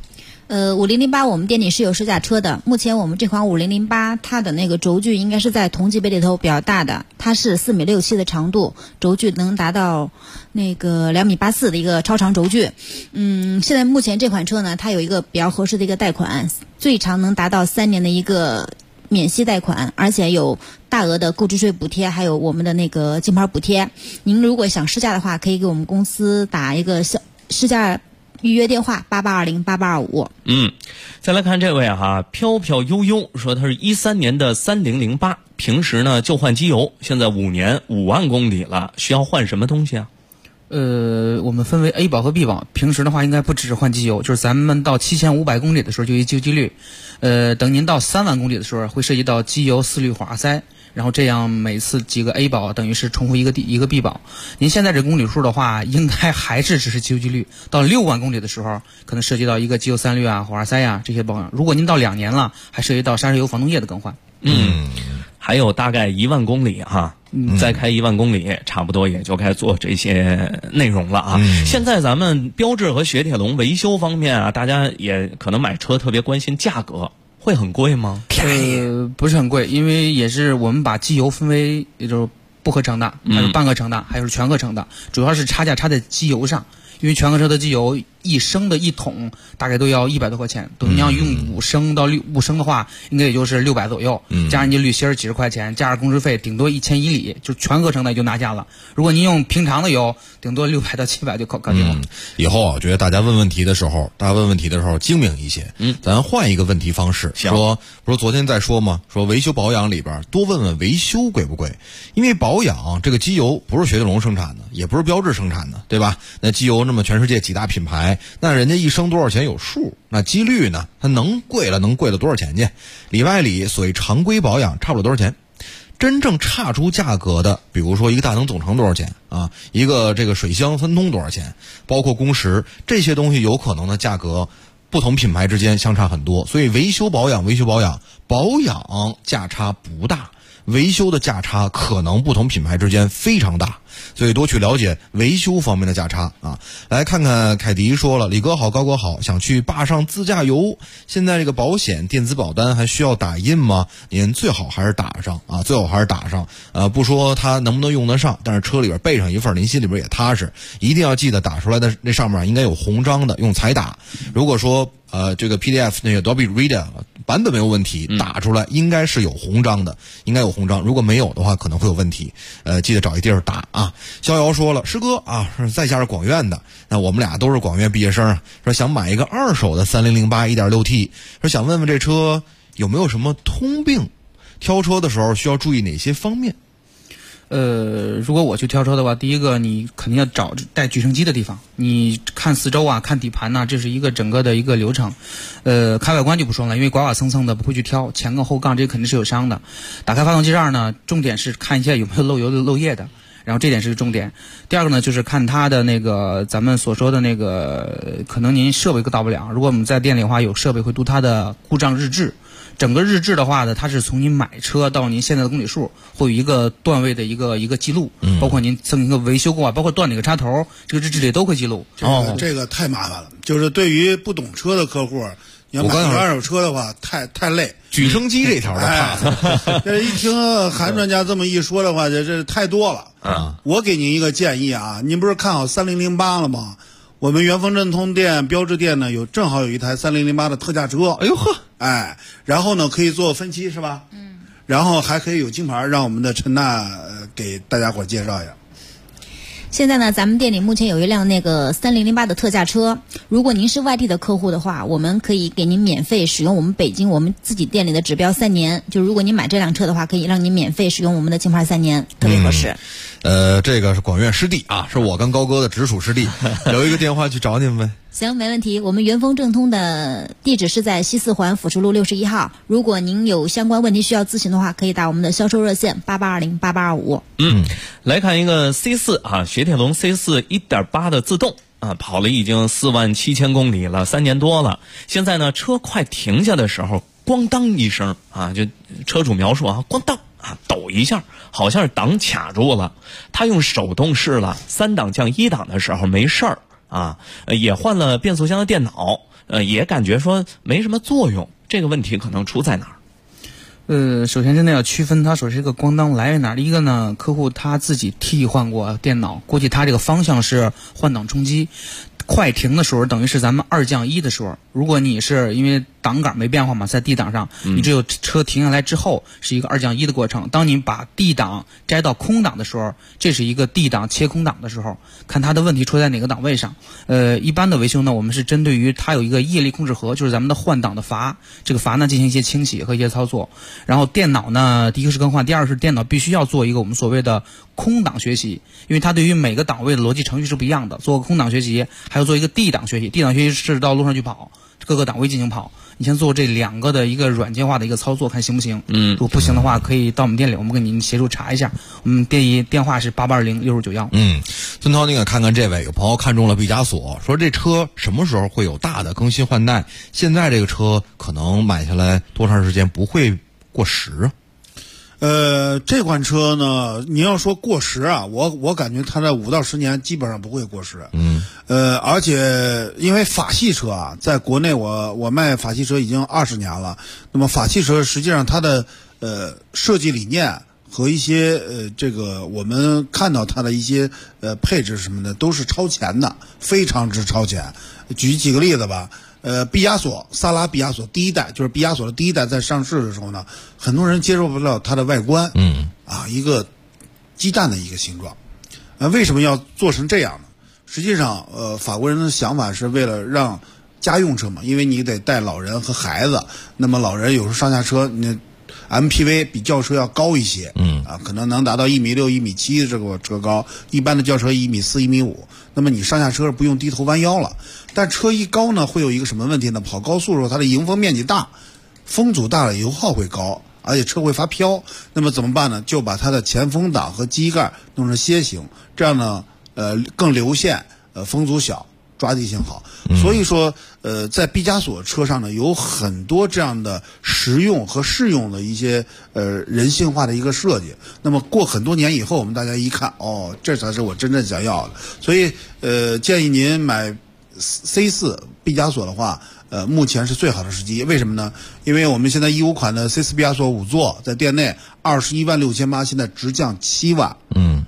5008我们店里是有试驾车的，目前我们这款5008它的那个轴距应该是在同级别里头比较大的，它是4.67米的长度，轴距能达到那个2.84米的一个超长轴距。现在目前这款车呢，它有一个比较合适的一个贷款，最长能达到3年的一个免息贷款，而且有大额的购置税补贴，还有我们的那个金牌补贴。您如果想试驾的话，可以给我们公司打一个试驾预约电话88208825。 再来看这位飘飘悠悠说他是13年的3008，平时呢就换机油，现在5年5万公里了，需要换什么东西啊？ 我们分为 A 保和 B 保，平时的话应该不只是换机油，就是咱们到7500公里的时候就一旧机滤，等您到3万公里的时候会涉及到机油4滤化塞，然后这样每次几个 A 保等于是重复一个 B 保。您现在这公里数的话，应该还是只是机油机滤，到6万公里的时候可能涉及到一个机油3滤啊、火花塞啊这些保养。如果您到2年了，还涉及到刹车油、防冻液的更换。 还有大概1万公里再开1万公里，差不多也就该做这些内容了啊。现在咱们标致和雪铁龙维修方面大家也可能买车特别关心价格，会很贵吗？ 不是很贵，因为也是我们把机油分为也就是不合成的，还有半合成的，还有全合成的，主要是差价差在机油上。因为全合成的机油1升的1桶大概都要100多块钱，等你要用5升到5升的话，应该也就是600左右，加上你滤芯几十块钱，加上工时费，顶多1000以里，就全合成的也就拿下了。如果您用平常的油，顶多600到700就搞定了。 以后我觉得大家问问题的时候精明一些。咱换一个问题方式，说不是昨天在说吗？说维修保养里边多问问维修贵不贵，因为保养这个机油不是雪铁龙生产的，也不是标致生产的，对吧？那机油那么全世界几大品牌，那人家1升多少钱有数，那机滤呢，它能贵了多少钱去？里外里所谓常规保养差不了多少钱。真正差出价格的，比如说一个大灯总成多少钱啊，一个这个水箱分通多少钱，包括工时，这些东西有可能的价格不同品牌之间相差很多，所以维修保养价差不大，维修的价差可能不同品牌之间非常大，所以多去了解维修方面的价差啊。来看看凯迪说了，李哥好，高哥好，想去坝上自驾游，现在这个保险电子保单还需要打印吗？您最好还是打上啊，不说它能不能用得上，但是车里边备上一份，您心里边也踏实。一定要记得打出来的那上面应该有红章的，用彩打。如果说这个 PDF 那个 Dolby Reader 版本没有问题，打出来应该是有红章的，如果没有的话可能会有问题，记得找一地儿打啊。逍遥说了，师哥啊，在下是广院的，那我们俩都是广院毕业生，说想买一个2手的3008 1.6T， 说想问问这车有没有什么通病，挑车的时候需要注意哪些方面？ 如果我去挑车的话，第一个你肯定要找带举升机的地方，你看四周啊，看底盘这是一个整个的一个流程。开外观就不说了，因为刮刮蹭蹭的不会去挑，前杠后杠这肯定是有伤的。打开发动机盖呢，重点是看一下有没有漏油的漏液的，然后这点是重点。第二个呢，就是看它的那个咱们所说的那个，可能您设备到不了，如果我们在店里的话有设备会读它的故障日志。整个日志的话呢，它是从您买车到您现在的公里数，会有一个段位的一个记录，包括您增一个维修过，包括断哪个插头，这个日志里都会记录。 这个太麻烦了，就是对于不懂车的客户，你要买2手车的话，太累。 举升机这条的怕， 这一听韩专家这么一说的话，这太多了啊！我给您一个建议啊，您不是看好3008了吗？我们元丰正通店、标致店呢，正好有一台3008的特价车。 哎呦呵， 然后呢可以做分期是吧？然后还可以有金牌，让我们的陈娜给大家伙介绍一下。 现在呢，咱们店里目前有一辆那个3008的特价车，如果您是外地的客户的话，我们可以给您免费使用我们北京我们自己店里的指标3年，就如果您买这辆车的话，可以让您免费使用我们的金牌3年，特别合适。 这个是广院师弟啊，是我跟高哥的直属师弟，留一个电话去找你们呗。 行，没问题。我们元丰正通的地址是在西四环辅助路61号。如果您有相关问题需要咨询的话，可以打我们的销售热线88208825。 来看一个 C4 啊，雪铁龙 C4 1.8的自动啊，跑了已经47000公里了，3年多了。现在呢，车快停下的时候，咣当一声啊，就车主描述啊，咣当啊，抖一下，好像是档卡住了。他用手动试了，3档降1档的时候没事儿。啊，也换了变速箱的电脑， 也感觉说没什么作用，这个问题可能出在哪儿？ 首先真的要区分他说这个光当来源哪儿。一个呢，客户他自己替换过电脑，估计他这个方向是换挡冲击，快停的时候等于是咱们2降1的时候。如果你是因为档杆没变化嘛，在 D 档上，你只有车停下来之后是一个2降1的过程。当你把 D 档摘到空档的时候，这是一个 D 档切空档的时候，看它的问题出在哪个档位上。一般的维修呢，我们是针对于它有一个液力控制盒，就是咱们的换挡的阀，这个阀呢进行一些清洗和一些操作。然后电脑呢，第一个是更换，第二是电脑必须要做一个我们所谓的空档学习，因为它对于每个档位的逻辑程序是不一样的。做个空档学习，还要做一个 D 档学习。D 档学习是到路上去跑，各个档位进行跑。你先做这2个的一个软件化的一个操作，看行不行？如果不行的话，可以到我们店里，我们给您协助查一下。我们电话是88206991。 孙涛，您看看这位有朋友看中了毕加索，说这车什么时候会有大的更新换代？现在这个车可能买下来多长时间不会过时啊？ 这款车呢，你要说过时啊，我感觉它在5到10年基本上不会过时。而且因为法系车啊，在国内我卖法系车已经20年了。那么法系车实际上它的设计理念和一些这个我们看到它的一些配置什么的都是超前的，非常之超前。举几个例子吧。毕加索萨拉毕加索第一代，就是毕加索的第一代在上市的时候呢，很多人接受不了它的外观，一个鸡蛋的一个形状。为什么要做成这样呢？实际上，法国人的想法是为了让家用车嘛，因为你得带老人和孩子，那么老人有时候上下车，你 MPV 比轿车要高一些，可能能达到1.6米、1.7米的这个车高，一般的轿车1.4米、1.5米，那么你上下车不用低头弯腰了。但车一高呢，会有一个什么问题呢？跑高速的时候，它的迎风面积大，风阻大了，油耗会高，而且车会发飘。那么怎么办呢？就把它的前风挡和机盖弄成楔形，这样呢，更流线，风阻小，抓地性好。所以说，在毕加索车上呢，有很多这样的实用和适用的一些人性化的一个设计。那么过很多年以后，我们大家一看，哦，这才是我真正想要的。所以建议您买C4 毕加索的话，目前是最好的时机。为什么呢？因为我们现在15款的 C4 毕加索5座在店内21.68万，现在直降7万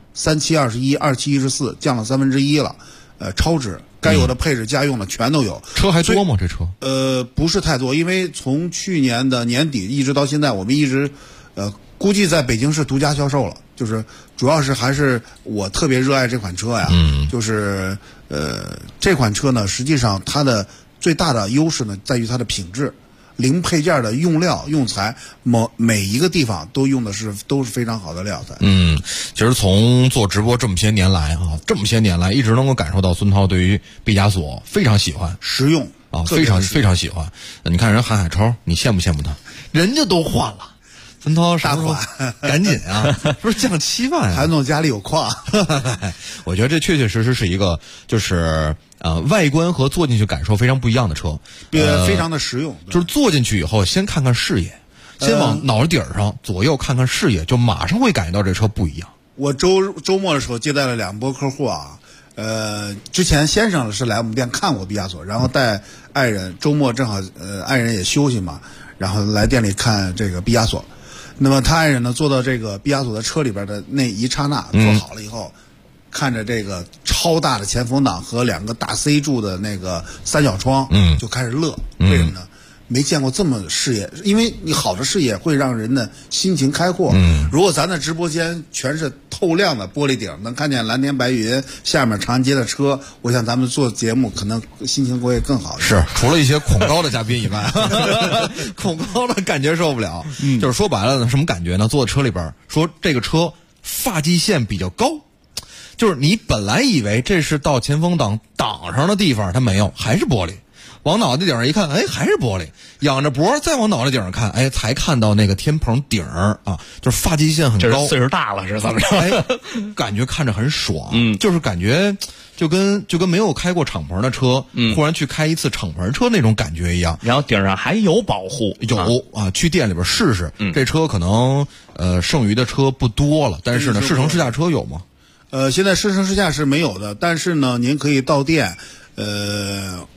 ，3721、2714降了1/3了，超值。该有的配置家用的全都有。 车还多吗？这车？ 不是太多，因为从去年的年底一直到现在，我们一直估计在北京市独家销售了。就是主要是还是我特别热爱这款车呀，就是这款车呢，实际上它的最大的优势呢在于它的品质，零配件的用料用材，每一个地方都用的都是非常好的料材。 其实从做直播这么些年来一直能够感受到孙涛对于毕加索非常喜欢， 实用啊，非常喜欢。你看人韩海超，你羡慕羡慕他？人家都换了。孙涛大款， 赶紧啊！不是降7万啊？ 韩总家里有矿。 我觉得这确确实实是一个，就是外观和坐进去感受非常不一样的车， 非常的实用。 就是坐进去以后，先看看视野，先往脑袋顶上左右看看视野，就马上会感觉到这车不一样。 我周末的时候接待了2波客户啊，之前先生是来我们店看过毕加索，然后带爱人，周末正好爱人也休息嘛，然后来店里看这个毕加索。那么他爱人呢，坐到这个毕加索的车里边的那一刹那，坐好了以后，看着这个超大的前风挡和2个大 C 柱的那个三角窗，就开始乐。为什么呢？没见过这么视野，因为你好的视野会让人的心情开阔。如果咱的直播间全是透亮的玻璃顶，能看见蓝天白云，下面长安街的车，我想咱们做节目可能心情会更好。 是，除了一些恐高的嘉宾以外，恐高的感觉受不了。就是说白了呢，什么感觉呢？坐在车里边，说这个车发际线比较高。就是你本来以为这是到前风挡挡上的地方，它没有，还是玻璃。往脑袋顶上一看，还是玻璃。仰着脖再往脑袋顶上看，才看到那个天棚顶啊，就是发际线很高。 这是岁数大了是怎么着？ 感觉看着很爽。就是感觉就跟没有开过敞篷的车，忽然去开一次敞篷车那种感觉一样。 然后顶上还有保护， 去店里边试试。这车可能剩余的车不多了，但是呢，试乘试驾车有吗？ 现在试乘试驾是没有的，但是呢，您可以到店，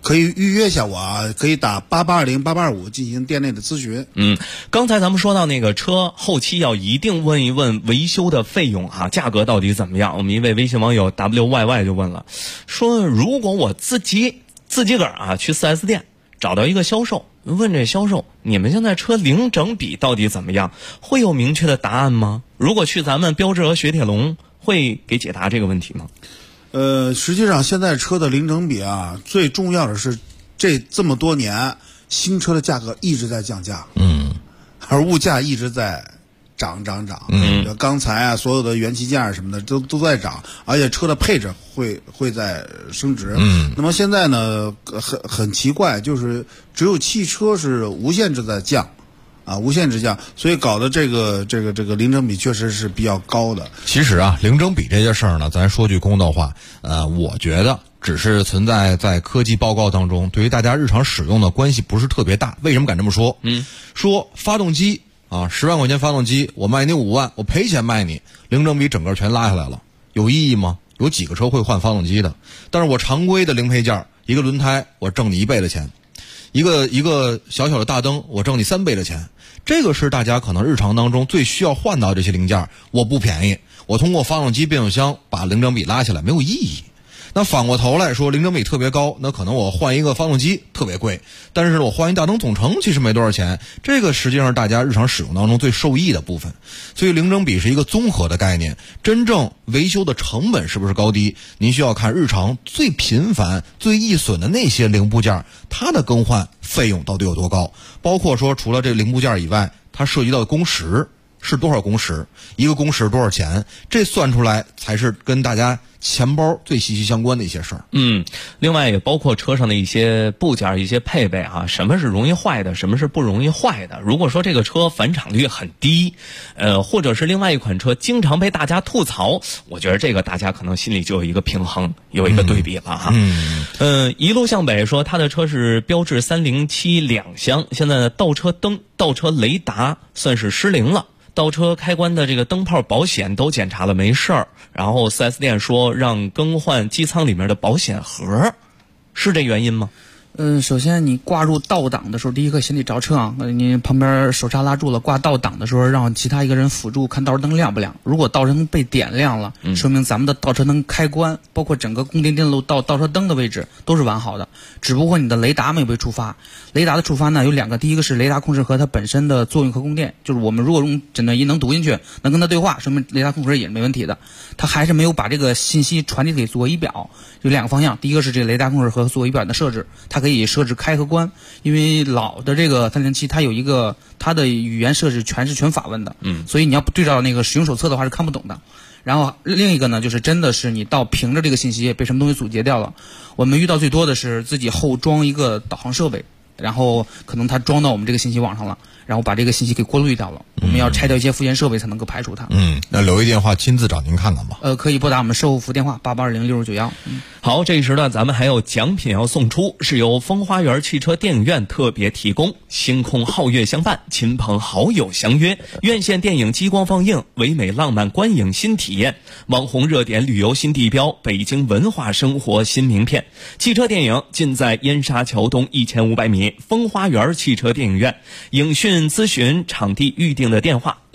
可以预约一下我啊，可以打88208825进行店内的咨询。 刚才咱们说到那个车后期要一定问一问维修的费用啊，价格到底怎么样？我们一位微信网友 WYY 就问了，说如果我自己个儿啊去 4S 店找到一个销售，问这销售你们现在车零整比到底怎么样，会有明确的答案吗？如果去咱们标致和雪铁龙，会给解答这个问题吗？ 实际上现在车的零整比啊，最重要的是这么多年新车的价格一直在降价，而物价一直在涨，钢材啊，所有的元器件啊什么的都在涨，而且车的配置会在升值。那么现在呢，很奇怪，就是只有汽车是无限制在降。无限制降，所以搞的这个零整比确实是比较高的。 其实啊，零整比这件事儿呢，咱说句公道话，我觉得只是存在在科技报告当中，对于大家日常使用的关系不是特别大。为什么敢这么说？说发动机啊，10万块钱发动机，我卖你5万，我赔钱卖你，零整比整个全拉下来了，有意义吗？有几个车会换发动机的？但是我常规的零配件，一个轮胎我挣你1倍的钱，一个小小的大灯我挣你3倍的钱。这个是大家可能日常当中最需要换到这些零件，我不便宜，我通过发动机变速箱把零整比拉下来没有意义。那反过头来说，零整比特别高，那可能我换一个发动机特别贵，但是我换一大灯总成其实没多少钱，这个实际上是大家日常使用当中最受益的部分。所以零整比是一个综合的概念，真正维修的成本是不是高低，您需要看日常最频繁最易损的那些零部件，它的更换费用到底有多高，包括说除了这零部件以外，它涉及到的工时是多少工时，一个工时多少钱，这算出来才是跟大家钱包最息息相关的一些事儿。 另外也包括车上的一些部件、一些配备啊，什么是容易坏的，什么是不容易坏的。如果说这个车返厂率很低，或者是另外一款车经常被大家吐槽，我觉得这个大家可能心里就有一个平衡，有一个对比了哈。一路向北说他的车是标致307 2厢，现在倒车灯、倒车雷达算是失灵了。倒车开关的这个灯泡保险都检查了没事儿，然后 4S 店说让更换机舱里面的保险盒，是这原因吗？ 首先你挂入倒档的时候，第一个先得着车啊，你旁边手刹拉住了，挂倒档的时候让其他一个人辅助看倒车灯亮不亮。如果倒车灯被点亮了，说明咱们的倒车灯开关，包括整个供电电路到倒车灯的位置都是完好的，只不过你的雷达没有被触发。雷达的触发呢有2个，第一个是雷达控制盒它本身的作用和供电，就是我们如果用诊断仪能读进去，能跟它对话，说明雷达控制盒也是没问题的。它还是没有把这个信息传递给座仪表，有2个方向，第一个是这个雷达控制盒和座仪表的设置，它可以设置开和关，因为老的这个307它有一个它的语言设置全法文的，所以你要不对照那个使用手册的话是看不懂的。然后另一个呢，就是真的是你到凭着这个信息被什么东西阻截掉了。我们遇到最多的是自己后装一个导航设备，然后可能它装到我们这个信息网上了，然后把这个信息给过滤掉了。我们要拆掉一些附件设备才能够排除它。 那留一电话亲自找您看看吧。 可以拨打我们售后服务电话88206591。 好，这一时段咱们还有奖品要送出，是由风花园汽车电影院特别提供。星空皓月相伴，亲朋好友相约，院线电影激光放映，唯美浪漫观影新体验，网红热点旅游新地标，北京文化生活新名片。汽车电影尽在燕莎桥东1500米风花园汽车电影院。影讯咨询场地预定的电话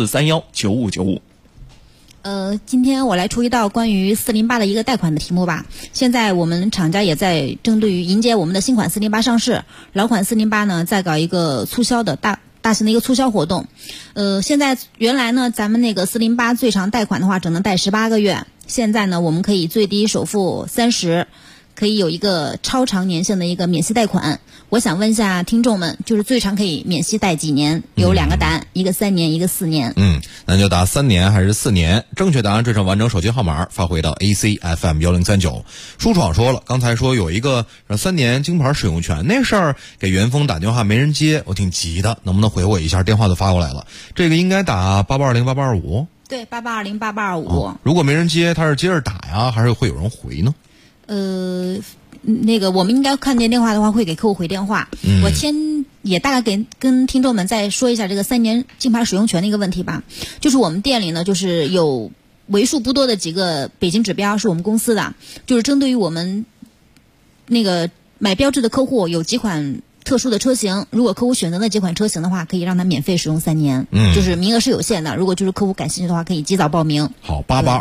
64319595。 今天我来出一道关于408的一个贷款的题目吧。现在我们厂家也在针对于迎接我们的新款408上市，老款408呢在搞一个促销的大型的一个促销活动。现在原来呢咱们那个408最长贷款的话只能贷18个月，现在呢我们可以最低首付30，可以有一个超长年限的一个免息贷款。我想问一下听众们，就是最长可以免息贷几年？有2个答案，一个3年，一个4年。 那就答3年还是4年。正确答案缀上完整手机号码发回到 ACFM1039。舒闯说了，刚才说有一个3年京牌使用权那事儿，给元丰打电话没人接，我挺急的，能不能回我一下？电话都发过来了，这个应该打88208825。 对，88208825。 如果没人接，他是接着打呀，还是会有人回呢？ 那个我们应该看见电话的话会给客户回电话。我先也大概跟听众们再说一下这个3年京牌使用权的一个问题吧。就是我们店里呢，就是有为数不多的几个北京指标是我们公司的，就是针对于我们那个买标致的客户有几款特殊的车型，如果客户选择那几款车型的话，可以让他免费使用3年。就是名额是有限的，如果就是客户感兴趣的话，可以及早报名。 好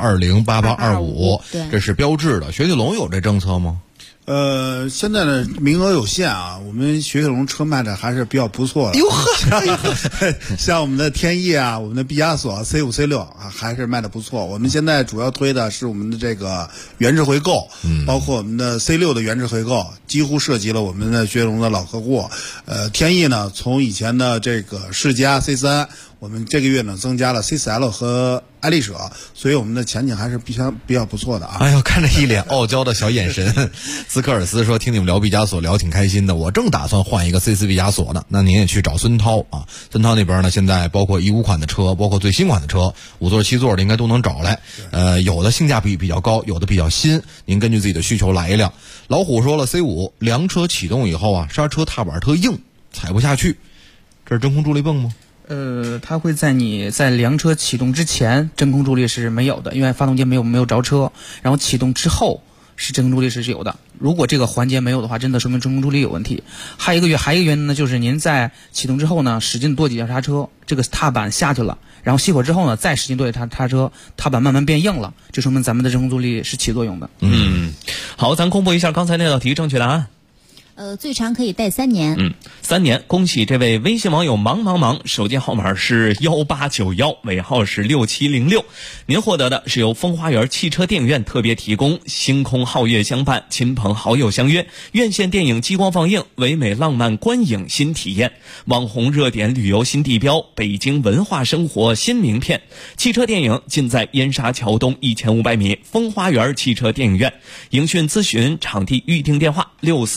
，88208825， 对， 这是标致的。雪铁龙有这政策吗？ 现在的名额有限啊，我们雪铁龙车卖的还是比较不错的。 哟呵， 像我们的天翼啊，我们的毕加索 C5、C6 啊，还是卖的不错。我们现在主要推的是我们的这个原质回购，包括我们的 C6 的原质回购，几乎涉及了我们的雪铁龙的老客户。天翼呢，从以前的这个世嘉 C3，我们这个月呢增加了 C4L 和爱丽舍，所以我们的前景还是比较不错的啊。 哎呦，看着一脸傲娇的小眼神。斯科尔斯说：“听你们聊毕加索聊挺开心的，我正打算换一个 CC 毕加索呢。那您也去找孙涛啊，孙涛那边呢现在包括15款的车，包括最新款的车，5座7座的应该都能找来。有的性价比比较高，有的比较新，您根据自己的需求来一辆。老虎说了 C5 凉车启动以后啊，刹车踏板特硬，踩不下去，这是真空助力泵吗？” 它会在你在凉车启动之前，真空助力是没有的，因为发动机没有着车。然后启动之后是真空助力是有的。如果这个环节没有的话，真的说明真空助力有问题。还有一个原因呢，就是您在启动之后呢，使劲跺几下刹车，这个踏板下去了，然后熄火之后呢，再使劲跺刹车，踏板慢慢变硬了，这说明咱们的真空助力是起作用的。 好，咱公布一下刚才那道题正确答案。 最长可以带3年。 3年，恭喜这位微信网友忙，手机号码是1891，尾号是6706。您获得的是由风花园汽车电影院特别提供，星空皓月相伴，亲朋好友相约，院线电影激光放映，唯美浪漫观影新体验，网红热点旅游新地标，北京文化生活新名片。汽车电影尽在燕莎桥东1500米风花园汽车电影院。营讯咨询场地预订电话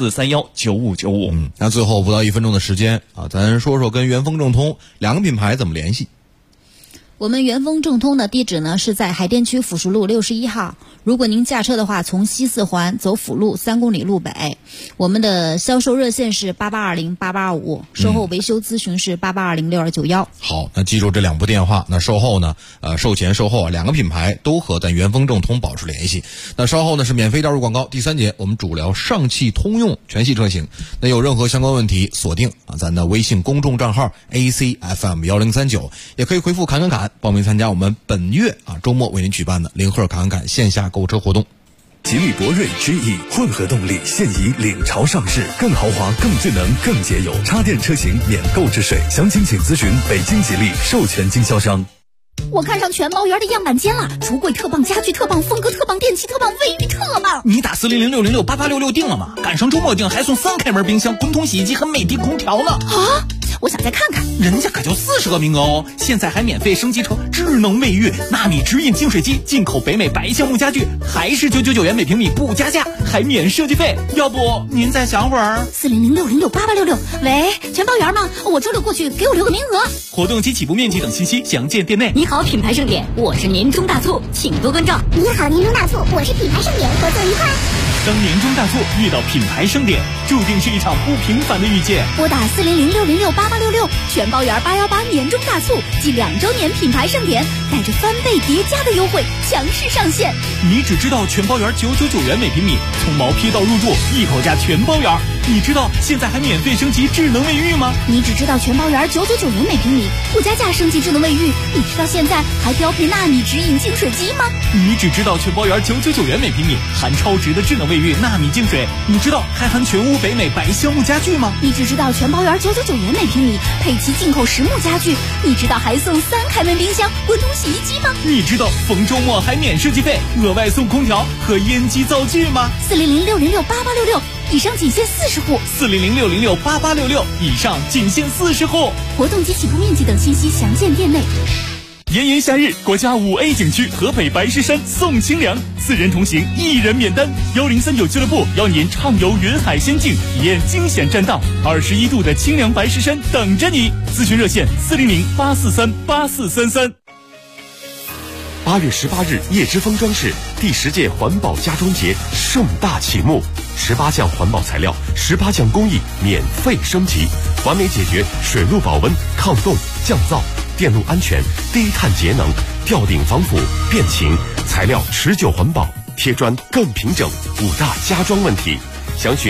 64319595。 那最后不到1分钟的时间啊，咱说说跟元丰正通2个品牌怎么联系。 我们元丰正通的地址呢是在海淀区辅淑路61号。如果您驾车的话，从西四环走辅路3公里路北。我们的销售热线是88208825，售后维修咨询是88206291。 好，那记住这2部电话。那售后呢，售前售后2个品牌都和咱元丰正通保持联系。那稍后呢是免费调入广告。第3节我们主聊上汽通用全系车型。那有任何相关问题，锁定咱的微信公众账号 ACFM1039，也可以回复侃侃侃报名参加我们本月周末为您举办的零赫侃侃侃线下购车活动。 吉利博瑞 GE 混合动力现已领潮上市，更豪华、更智能、更节油，插电车型免购置税。详情请咨询北京吉利授权经销商。 我看上全包园的样板间了，橱柜特棒，家具特棒，风格特棒，电器特棒，卫浴特棒。 你打40060688866订了吗？赶上周末订还送3开门冰箱、滚筒洗衣机和美的空调呢。 啊！我想再看看， 人家可就40个名额哦！现在还免费升级成智能卫浴、纳米直饮净水机，进口北美白橡木家具，还是999元每平米不加价，还免设计费。要不您再想会儿 ？40060688866，喂，全包园吗？我周六过去，给我留个名额。 活动及起步面积等信息详见店内。 你好，品牌盛典，我是年终大促，请多关照。 你好，年终大促，我是品牌盛典，合作愉快。 当年终大促遇到品牌盛典，注定是一场不平凡的遇见。 拨打40060688866，全包园818年终大促暨2周年品牌盛典，带着翻倍叠加的优惠强势上线。 你只知道全包园999元每平米，从毛坯到入住一口价全包园。你知道现在还免费升级智能卫浴吗？ 你只知道全包园999元每平米，不加价升级智能卫浴。你知道现在还标配纳米直饮净水机吗？ 你只知道全包园999元每平米，含超值的智能卫浴纳米净水。你知道还含全屋北美白橡木家具吗？ 你只知道全包园999元每平米，配齐进口实木家具。你知道还送3开门冰箱、滚筒洗衣机吗？ 你知道逢周末还免设计费，额外送空调和烟机灶具吗 ？40060688866，以上仅限40户。 40060688866，以上仅限40户。 活动及起步面积等信息详见店内。 炎炎夏日，国家5A 景区河北白石山送清凉，4人同行1人免单。1039俱乐部邀您畅游云海仙境，体验惊险栈道，21度的清凉白石山等着你。咨询热线40084384433。 8月18日，叶之峰装饰第10届环保家装节盛大启幕，18项环保材料，18项工艺免费升级，完美解决水路保温、抗冻、降噪、电路安全、低碳节能、吊顶防腐、变形、材料持久环保、贴砖更平整5大家装问题。 详询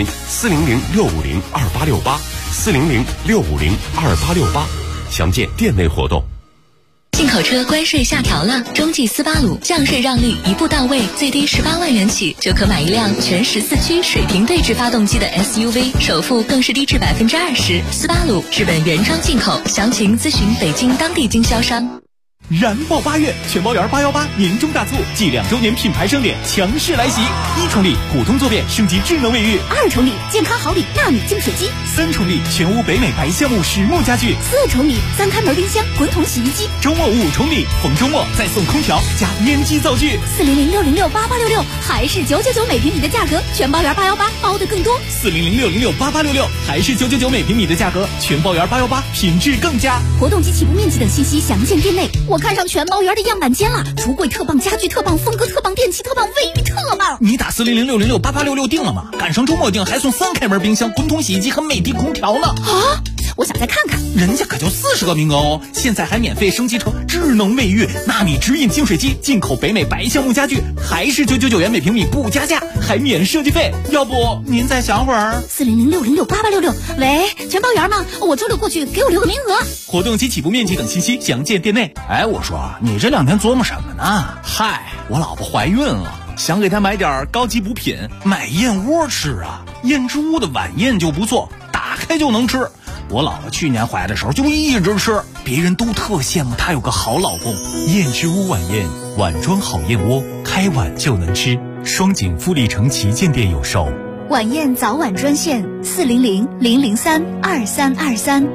400-650-2868，400-650-2868，详见店内活动。 进口车关税下调了，中继斯巴鲁降税让利一步到位，最低18万元起就可买一辆全14驱水平对置发动机的 SUV， 首付更是低至20%。斯巴鲁日本原装进口，详情咨询北京当地经销商。 燃爆8月，全包圆818年终大促暨2周年品牌盛典强势来袭！1重礼普通坐便升级智能卫浴 ，2重礼健康好礼纳米净水机 ，3重礼全屋北美白橡木实木家具 ，4重礼3开门冰箱滚筒洗衣机， 周末5重礼，逢周末再送空调加烟机灶具。 400-606-8866还是999每平米的价格，全包圆818包的更多。 400-606-8866还是999每平米的价格，全包圆818品质更佳。 活动及起步面积等信息详见店内。我看上全包圆的样板间了，橱柜特棒，家具特棒，风格特棒，电器特棒，卫浴特棒。 你打400-606-8866定了吗？赶上周末定还送3开门冰箱、滚筒洗衣机和美的空调呢。 啊！我想再看看， 人家可就40个名额哦！现在还免费升级成智能卫浴、纳米直饮净水机，进口北美白橡木家具，还是999元每平米不加价，还免设计费。要不您再想会儿 ？400-606-8866，喂，全包圆吗？我周六过去，给我留个名额。 活动及起步面积等信息详见店内。 哎，我说你这2天琢磨什么呢？ 嗨，我老婆怀孕了，想给她买点高级补品，买燕窝吃啊。燕之屋的晚宴就不错，打开就能吃。我老婆去年怀的时候就一直吃，别人都特羡慕她有个好老公。燕之屋晚宴，碗装好燕窝，开碗就能吃。双井富力城旗舰店有售。 晚宴早晚专线400-003-2323。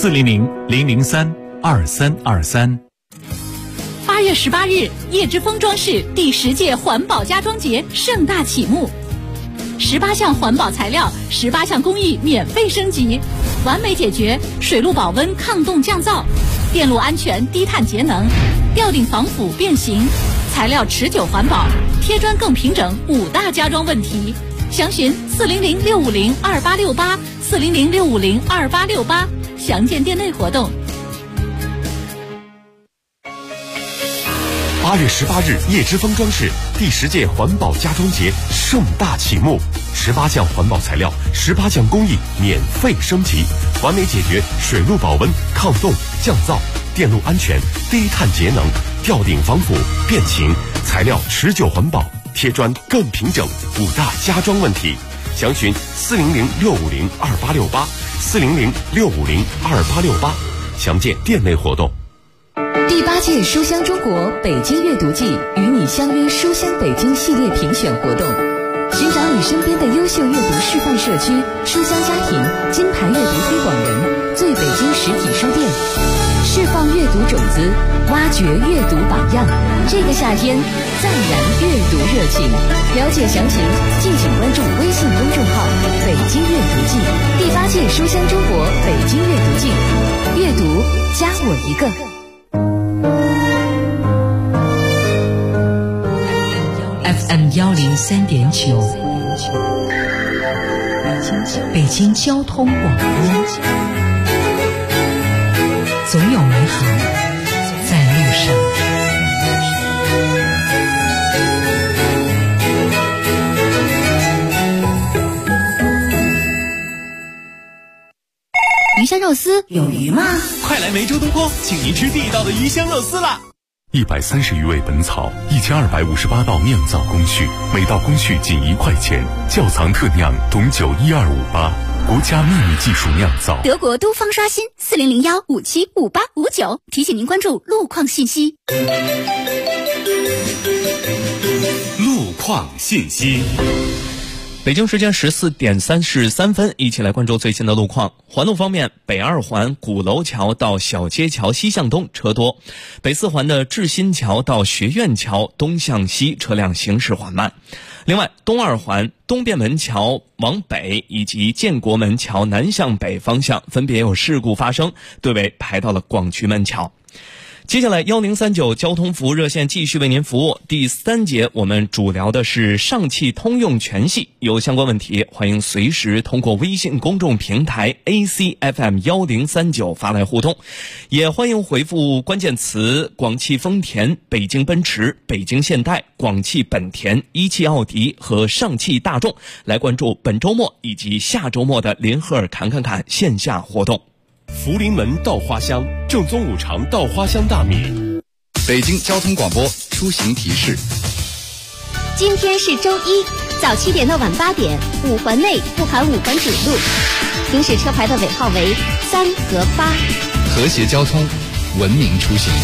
400-003-2323。 8月18日，叶之峰装饰第10届环保家装节盛大启幕，18项环保材料，18项工艺免费升级，完美解决水路保温抗冻降噪、电路安全低碳节能、吊顶防腐变形、材料持久环保、贴砖更平整5大家装问题。详询400-650-2868，400-650-2868，详见店内活动。 8月18日，叶之峰装饰第10届环保家装节盛大启幕，18项环保材料，18项工艺免费升级，完美解决水路保温、抗冻、降噪、电路安全、低碳节能、吊顶防腐、变形、材料持久环保、贴砖更平整5大家装问题。详询400-650-2868，400-650-2868，详见店内活动。 第8届书香中国北京阅读季与你相约书香北京系列评选活动，寻找你身边的优秀阅读示范社区、书香家庭、金牌阅读推广人、最北京实体书店，释放阅读种子，挖掘阅读榜样。这个夏天，再燃阅读热情。了解详情，敬请关注微信公众号“北京阅读季”。第8届书香中国北京阅读季，阅读加我一个。FM 103.9，北京交通广播，总有美好在路上。 鱼香肉丝有鱼吗？ 快来梅州东坡，请您吃地道的鱼香肉丝啦 ！130余味本草，1258道酿造工序，每道工序仅1块钱，窖藏特酿董酒12588，国家秘密技术酿造。 德国都方刷新400-575859，提醒您关注路况信息。 路况信息。 北京时间14点33分，一起来关注最新的路况。环路方面，北2环鼓楼桥到小街桥西向东车多，北4环的志新桥到学院桥东向西车辆行驶缓慢。另外，东2环东便门桥往北以及建国门桥南向北方向分别有事故发生，队尾排到了广渠门桥。 接下来1039交通服务热线继续为您服务。第3节我们主聊的是上汽通用全系，有相关问题欢迎随时通过微信公众平台 ACFM1039 发来互动，也欢迎回复关键词广汽丰田、北京奔驰、北京现代、广汽本田、一汽奥迪和上汽大众来关注本周末以及下周末的林赫尔侃侃侃线下活动。 福临门稻花香，正宗五常稻花香大米。 北京交通广播出行提示： 今天是周一，早7点到晚8点，5环内不含5环主路，行驶车牌的尾号为3和8。 和谐交通，文明出行。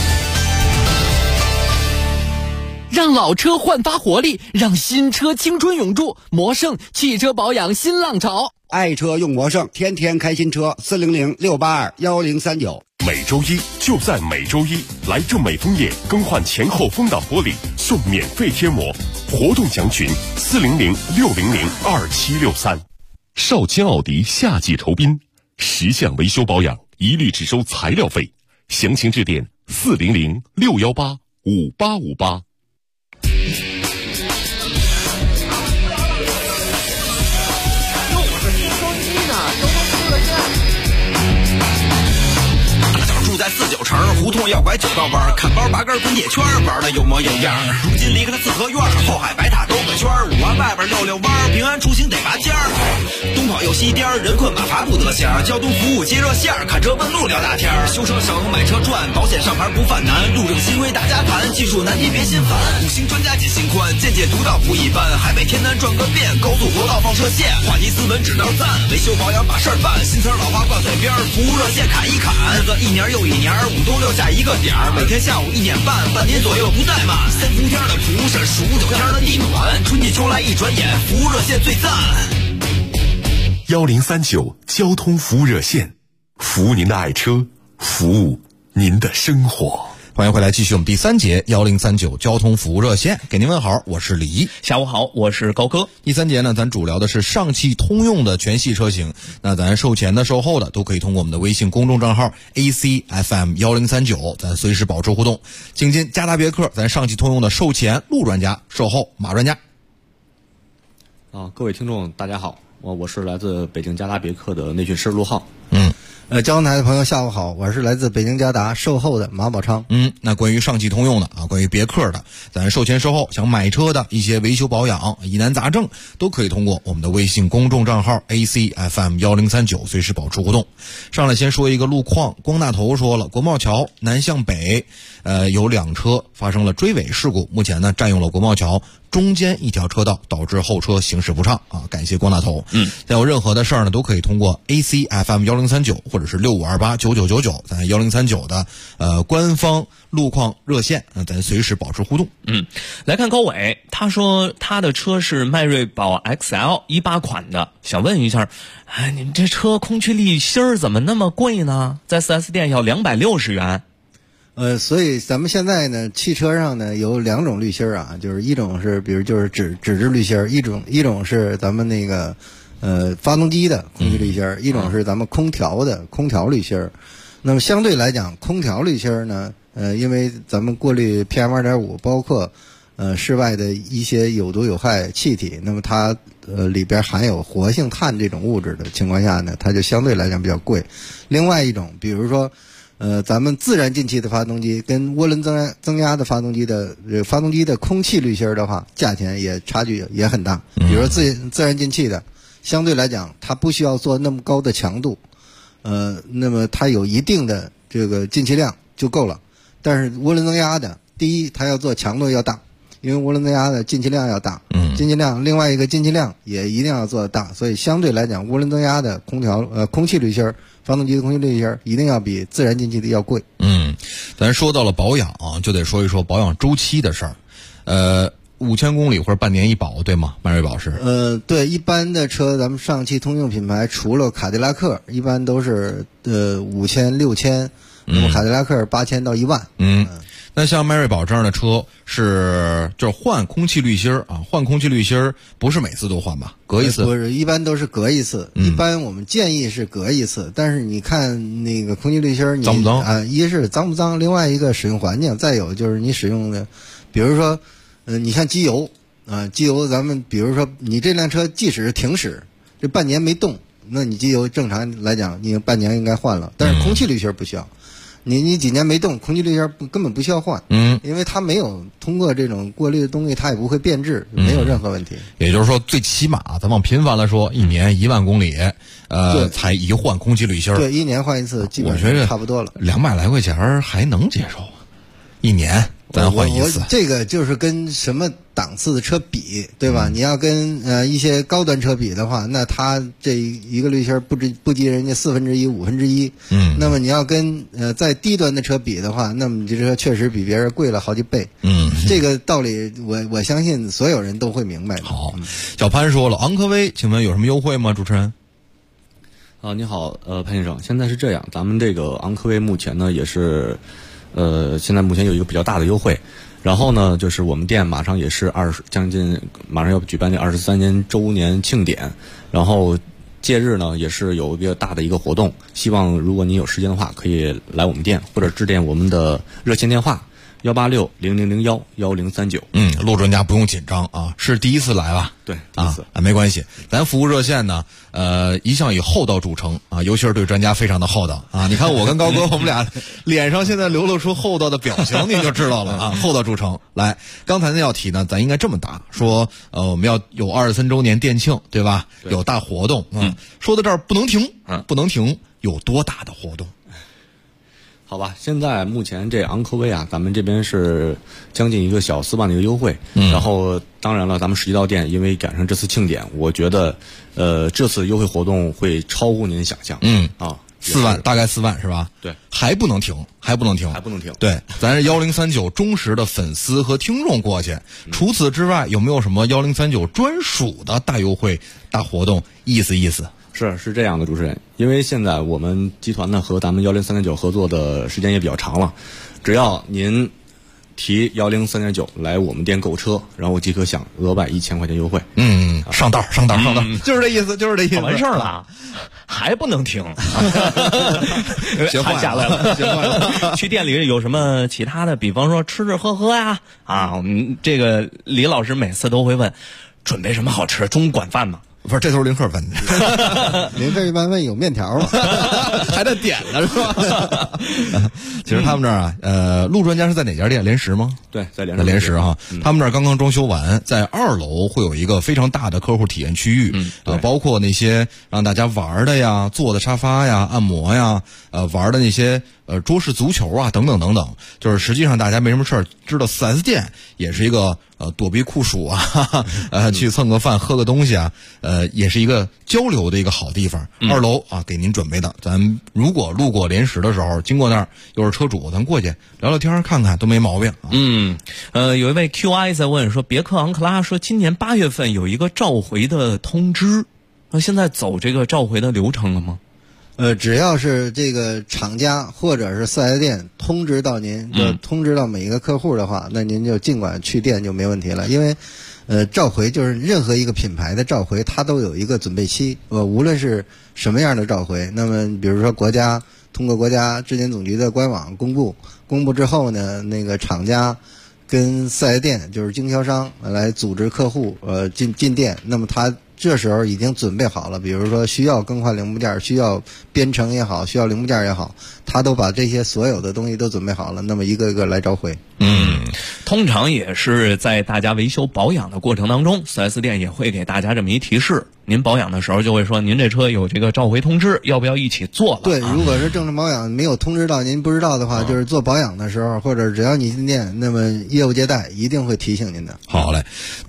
让老车焕发活力，让新车青春永驻。魔胜汽车保养新浪潮， 爱车用魔胜，天天开新车，400-682-1039。 每周一就在每周一，来正美枫叶更换前后风挡玻璃，送免费贴膜。活动详询400-600-2763。少卿奥迪夏季酬宾，10项维修保养一律只收材料费，详情致电400-618-5858。 住在49城，胡同要拐9道弯，看包拔根滚铁圈，玩的有模有样。如今离开了四合院，后海白塔兜个圈，5环外边溜弯，平安出行得拔尖儿。东跑又西颠，人困马乏不得闲。交通服务接热线，看车问路聊大天。修车省，买车赚，保险上牌不犯难。路政新规大家谈，技术难题别心烦。5星专家解心宽，见解独到不一般。海北天南转个遍，高速国道放射线，话题斯文只能赞。维修保养把事儿办，新词老话挂嘴边，服务热线砍一砍。日子一年又一年，5都6下一个点儿，每天下午1点半，半年左右不怠慢。3伏天的蒲扇，15九天的地暖，春季秋来一转眼，服务热线最赞。 1039交通服务热线，服务您的爱车，服务您的生活。 欢迎回来，继续我们第3节1039交通服务热线，给您问好，我是李一。 下午好，我是高哥。 第3节呢，咱主聊的是上汽通用的全系车型。那咱售前的、售后的都可以通过我们的微信公众账号 ACFM1039，咱随时保持互动。请进嘉达别克，咱上汽通用的售前陆专家，售后马专家。 各位听众大家好，我是来自北京嘉达别克的内训师陆浩。 交通台的朋友下午好，我是来自北京嘉达售后的马宝昌。 那关于上汽通用的关于别克的，咱售前售后想买车的一些维修保养疑难杂症，都可以通过我们的微信公众账号 ACFM1039 随时保持互动。上来先说一个路况，光大头说了，国贸桥南向北有2车发生了追尾事故，目前呢占用了国贸桥中间一条车道，导致后车行驶不畅感谢光大头。再有任何的事儿呢，都可以通过 ACFM1039 或者是65289999，咱1039的官方路况热线，咱随时保持互动。 来看高伟，他说他的车是迈锐宝 XL 18款的，想问一下，你这车空气滤芯怎么那么贵呢？在 4S 店要260元。 所以咱们现在呢，汽车上呢有2种滤芯啊，就是一种是比如就是纸质滤芯，一种是咱们那个发动机的空气滤芯，一种是咱们空调的空调滤芯。那么相对来讲，空调滤芯呢，因为咱们过滤 PM2.5， 包括室外的一些有毒有害气体，那么它里边含有活性炭这种物质的情况下呢，它就相对来讲比较贵。另外一种，比如说咱们自然进气的发动机跟涡轮增压的发动机的空气滤芯的话，价钱也差距也很大。比如说自然进气的，相对来讲它不需要做那么高的强度，那么它有一定的这个进气量就够了。但是涡轮增压的，第一它要做强度要大，因为涡轮增压的进气量要大，进气量另外一个进气量也一定要做大，所以相对来讲涡轮增压的空气滤芯，发动机的空气滤芯一定要比自然进气的要贵。 咱说到了保养就得说一说保养周期的事儿。5000公里或者半年一保，对吗？迈锐宝是？ 对，一般的车咱们上汽通用品牌除了卡迪拉克，一般都是5000、6000 那么凯迪拉克8000到1万。 那像迈锐宝这样的车就是换空气滤芯啊，换空气滤芯不是每次都换吧？隔一次？ 不是，一般都是隔一次。一般我们建议是隔一次，但是你看那个空气滤芯， 脏不脏啊？一是脏不脏，另外一个使用环境，再有就是你使用的，比如说，你看机油啊，机油咱们比如说你这辆车即使是停驶，这半年没动，那你机油正常来讲，你半年应该换了，但是空气滤芯不需要。你几年没动，空气滤芯根本不需要换，因为它没有通过这种过滤的东西，它也不会变质，没有任何问题。 也就是说，最起码咱往频繁来说，一年1万公里，才一换空气滤芯。 对，一年换一次，基本上差不多了。 200来块钱还能接受，一年咱换一次。 这个就是跟什么档次的车比，对吧？你要跟一些高端车比的话，那它这一个滤芯不及人家1/4、1/5。那么你要跟在低端的车比的话，那么你这车确实比别人贵了好几倍。这个道理我相信所有人都会明白的。 好，小潘说了，昂科威，请问有什么优惠吗？主持人？ 你好，潘先生，现在是这样，咱们这个昂科威目前呢也是，现在目前有一个比较大的优惠。然后呢，就是我们店马上也是马上要举办这23年周年庆典，然后届日呢也是有一个大的一个活动，希望如果您有时间的致可以来我们店或者致电我们的热线电话186-0001-1039。 陆专家不用紧张啊，是第一次来吧？ 对，第一次啊，没关系。咱服务热线呢，一向以厚道著称啊，尤其是对专家非常的厚道啊。你看我跟高哥，我们俩脸上现在流露出厚道的表情，你就知道了啊，厚道著称。来，刚才那道题呢，咱应该这么答，说我们要有23周年店庆，对吧？对，有大活动。说到这儿不能停，不能停，有多大的活动？ 好吧，现在目前这昂科威啊，咱们这边是将近一个小4万的一个优惠。然后当然了，咱们实际到店，因为赶上这次庆典，我觉得这次优惠活动会超乎您的想象。 4万，大概4万是吧？ 对， 还不能停。对，咱是1039忠实的粉丝和听众过去。除此之外，有没有什么1039专属的大优惠、大活动？意思。 是这样的，主持人，因为现在我们集团呢和咱们10339合作的时间也比较长了，只要您提10339来我们店购车，然后即可享额外1000块钱优惠。 上道，就是这意思。 完事儿了，还不能停， 学坏下来了。去店里有什么其他的？比方说吃吃喝喝呀，我们这个李老师每次都会问，准备什么好吃？中午管饭吗？ 不是，这都是林克问的。 林克一般问有面条吗？ 还得点呢，是吧？其实他们这儿啊，陆专家是在哪家店？联石吗？ 对，在联石哈。他们这儿刚刚装修完，在2楼会有一个非常大的客户体验区域，包括那些让大家玩的呀、坐的沙发呀、按摩呀、玩的那些桌式足球啊等等等等。就是实际上大家没什么事儿，知道 4S 店也是一个躲避酷暑啊，去蹭个饭、喝个东西啊，也是一个交流的一个好地方。2楼啊，给您准备的。咱如果路过联石的时候，经过那儿又是车主，咱过去聊聊天看看都没毛病。 有一位 QI 在问说，别克昂克拉说今年8月份有一个召回的通知，现在走这个召回的流程了吗？ 只要是这个厂家或者是4S店通知到您，通知到每一个客户的话，那您就尽管去店就没问题了。因为召回就是任何一个品牌的召回，它都有一个准备期。无论是什么样的召回，那么比如说通过国家质检总局的官网公布之后呢，那个厂家跟4S店就是经销商来组织客户进店，那么他这时候已经准备好了，比如说需要更换零部件，需要编程也好，需要零部件也好，他都把这些所有的东西都准备好了，那么一个一个来召回。 通常也是在大家维修保养的过程当中， 4S 店也会给大家这么一提示，您保养的时候就会说，您这车有这个召回通知，要不要一起做了？ 对，如果是正常保养没有通知到您不知道的话，就是做保养的时候，或者只要你进店，那么业务接待一定会提醒您的。 好嘞。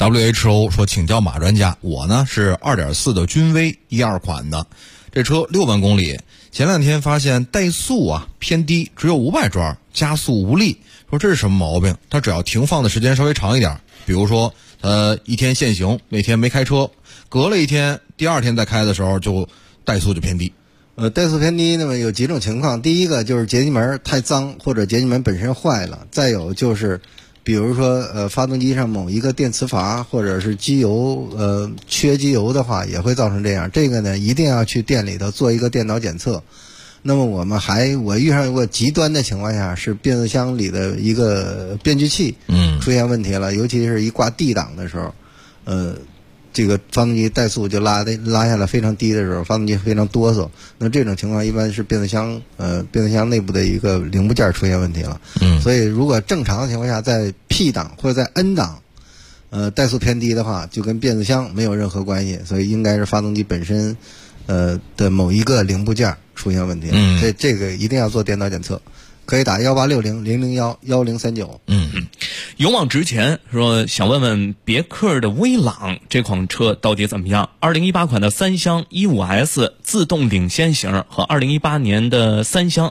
WHO 说，请教马专家，我呢是2.4的君威12款的，这车6万公里，前2天发现怠速啊偏低，只有500转，加速无力，说这是什么毛病？他只要停放的时间稍微长一点，比如说一天限行，那天没开车，隔了1天，第2天再开的时候就怠速就偏低。 怠速偏低那么有几种情况，第一个就是节气门太脏，或者节气门本身坏了，再有就是比如说发动机上某一个电磁阀或者是机油缺机油的话，也会造成这样。这个呢一定要去店里头做一个电脑检测。那么我遇上过极端的情况下，是变速箱里的一个变矩器出现问题了，尤其是一挂 D 档的时候，这个发动机怠速就拉下来非常低的时候，发动机非常哆嗦。那这种情况一般是变速箱内部的一个零部件出现问题了。所以如果正常的情况下，在 P 档或者在 N 档，怠速偏低的话，就跟变速箱没有任何关系，所以应该是发动机本身的某一个零部件出现问题。这个一定要做电脑检测。可以打1860-001-1039。 勇往直前说想问问别克的威朗这款车到底怎么样？2018款的3厢 15S 自动领先型和2018年的3厢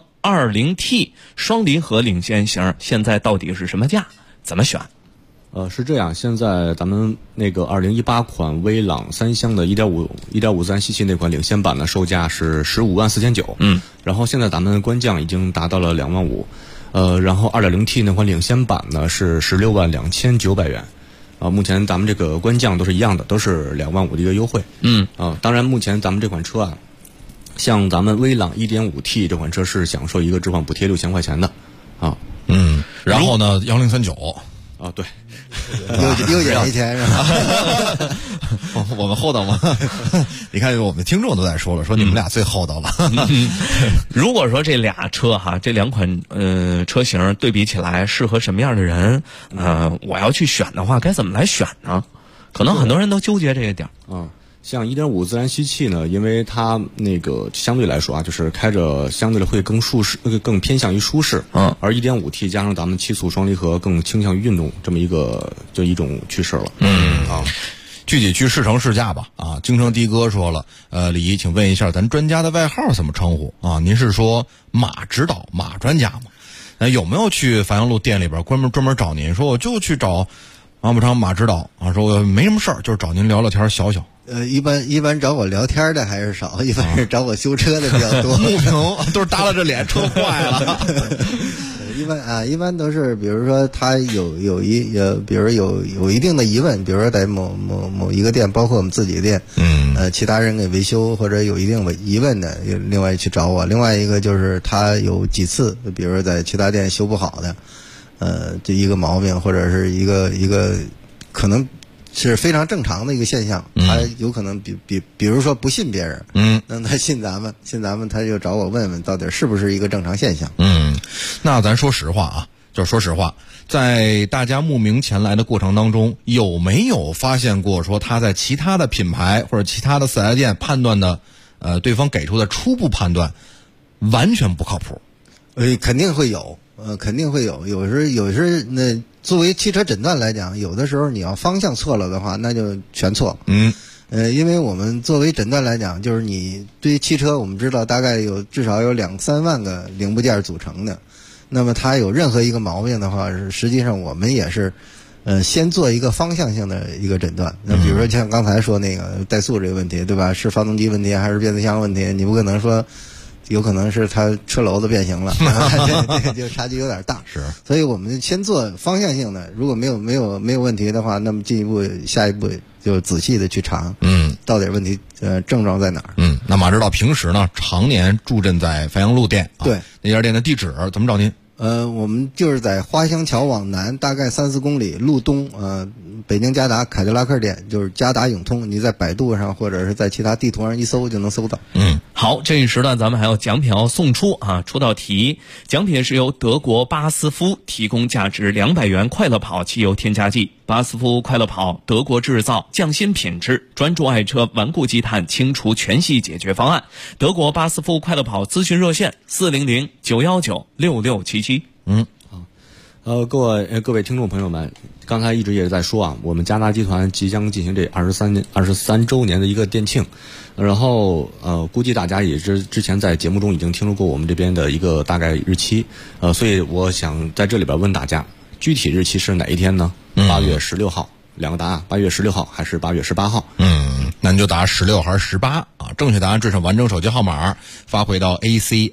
20T 双离合领先型，现在到底是什么价？怎么选？ 是这样，现在咱们那个2018款威朗3厢的1.5自然吸气那款领先版的售价是154900，然后现在咱们官降已经达到了25000，然后 2.0T 那款领先版呢是162900元，目前咱们这个官降都是一样的，都是25000的一个优惠。当然目前咱们这款车啊，像咱们威朗 1.5T 这款车是享受一个置换补贴6000块钱的然后呢1039 对， 又减一钱是吧？ 我们厚道吗？你看我们听众都在说了，说你们俩最厚道了。 如果说这俩车这两款车型对比起来适合什么样的人，我要去选的话，该怎么来选呢？可能很多人都纠结这个点。 像 1.5 自然吸气呢，因为它那个相对来说就是开着相对的会更舒适，更偏向于舒适。而 1.5T 加上咱们7速双离合更倾向于运动这么一种趋势了。 具体去试乘试驾吧。京城的哥说了，李姨，请问一下，咱专家的外号怎么称呼啊？您是说马指导、马专家吗？有没有去繁阳路店里边专门找您，说我就去找王宝昌马指导说我没什么事儿，就是找您聊聊天小。 一般找我聊天的还是少，一般是找我修车的比较多。 慕名都是耷拉着脸，车坏了。 一般都是，比如说他比如有一定的疑问，比如说在某一个店，包括我们自己的店，其他人给维修或者有一定疑问的，另外去找我。另外一个就是他有几次，比如说在其他店修不好的，这一个毛病或者是一个可能是非常正常的一个现象，他有可能比如说不信别人，那他信咱们，他就找我问问到底是不是一个正常现象。 那咱说实话就是说实话，在大家慕名前来的过程当中，有没有发现过说他在其他的品牌或者其他的四 S 店判断的，对方给出的初步判断完全不靠谱？ 肯定会有，有时那作为汽车诊断来讲，有的时候你要方向错了的话，那就全错。因为我们作为诊断来讲，就是你对于汽车，我们知道大概至少有2-3万个零部件组成的，那么它有任何一个毛病的话，实际上我们也是先做一个方向性的一个诊断。那比如说像刚才说那个怠速这个问题，对吧？是发动机问题还是变速箱问题？你不可能说有可能是它车篓子变形了，这就差距有点大。所以我们先做方向性的，如果没有问题的话，那么下一步就仔细的去查，到底问题症状在哪儿？ 那马指导平时呢，常年驻镇在繁阳路店， 对， 那家店的地址怎么找您？ 我们就是在花乡桥往南大概3-4公里路东，北京嘉达凯迪拉克店，就是嘉达永通，你在百度上或者是在其他地图上一搜就能搜到。 好，这一时段咱们还有奖品要送出出道题，奖品是由德国巴斯夫提供价值200元快乐跑汽油添加剂。巴斯夫快乐跑，德国制造，匠心品质，专注爱车顽固积碳清除全系解决方案。德国巴斯夫快乐跑咨询热线400-919-6677。 各位听众朋友们，刚才一直也在说我们嘉达集团即将进行这23周年的一个店庆，然后估计大家也是之前在节目中已经听说过我们这边的一个大概日期，所以我想在这里边问大家，具体日期是哪一天呢？8月16号，两个答案，8月16号还是8月18号？ 那你就答16还是18 正确答案制上完整手机号码发回到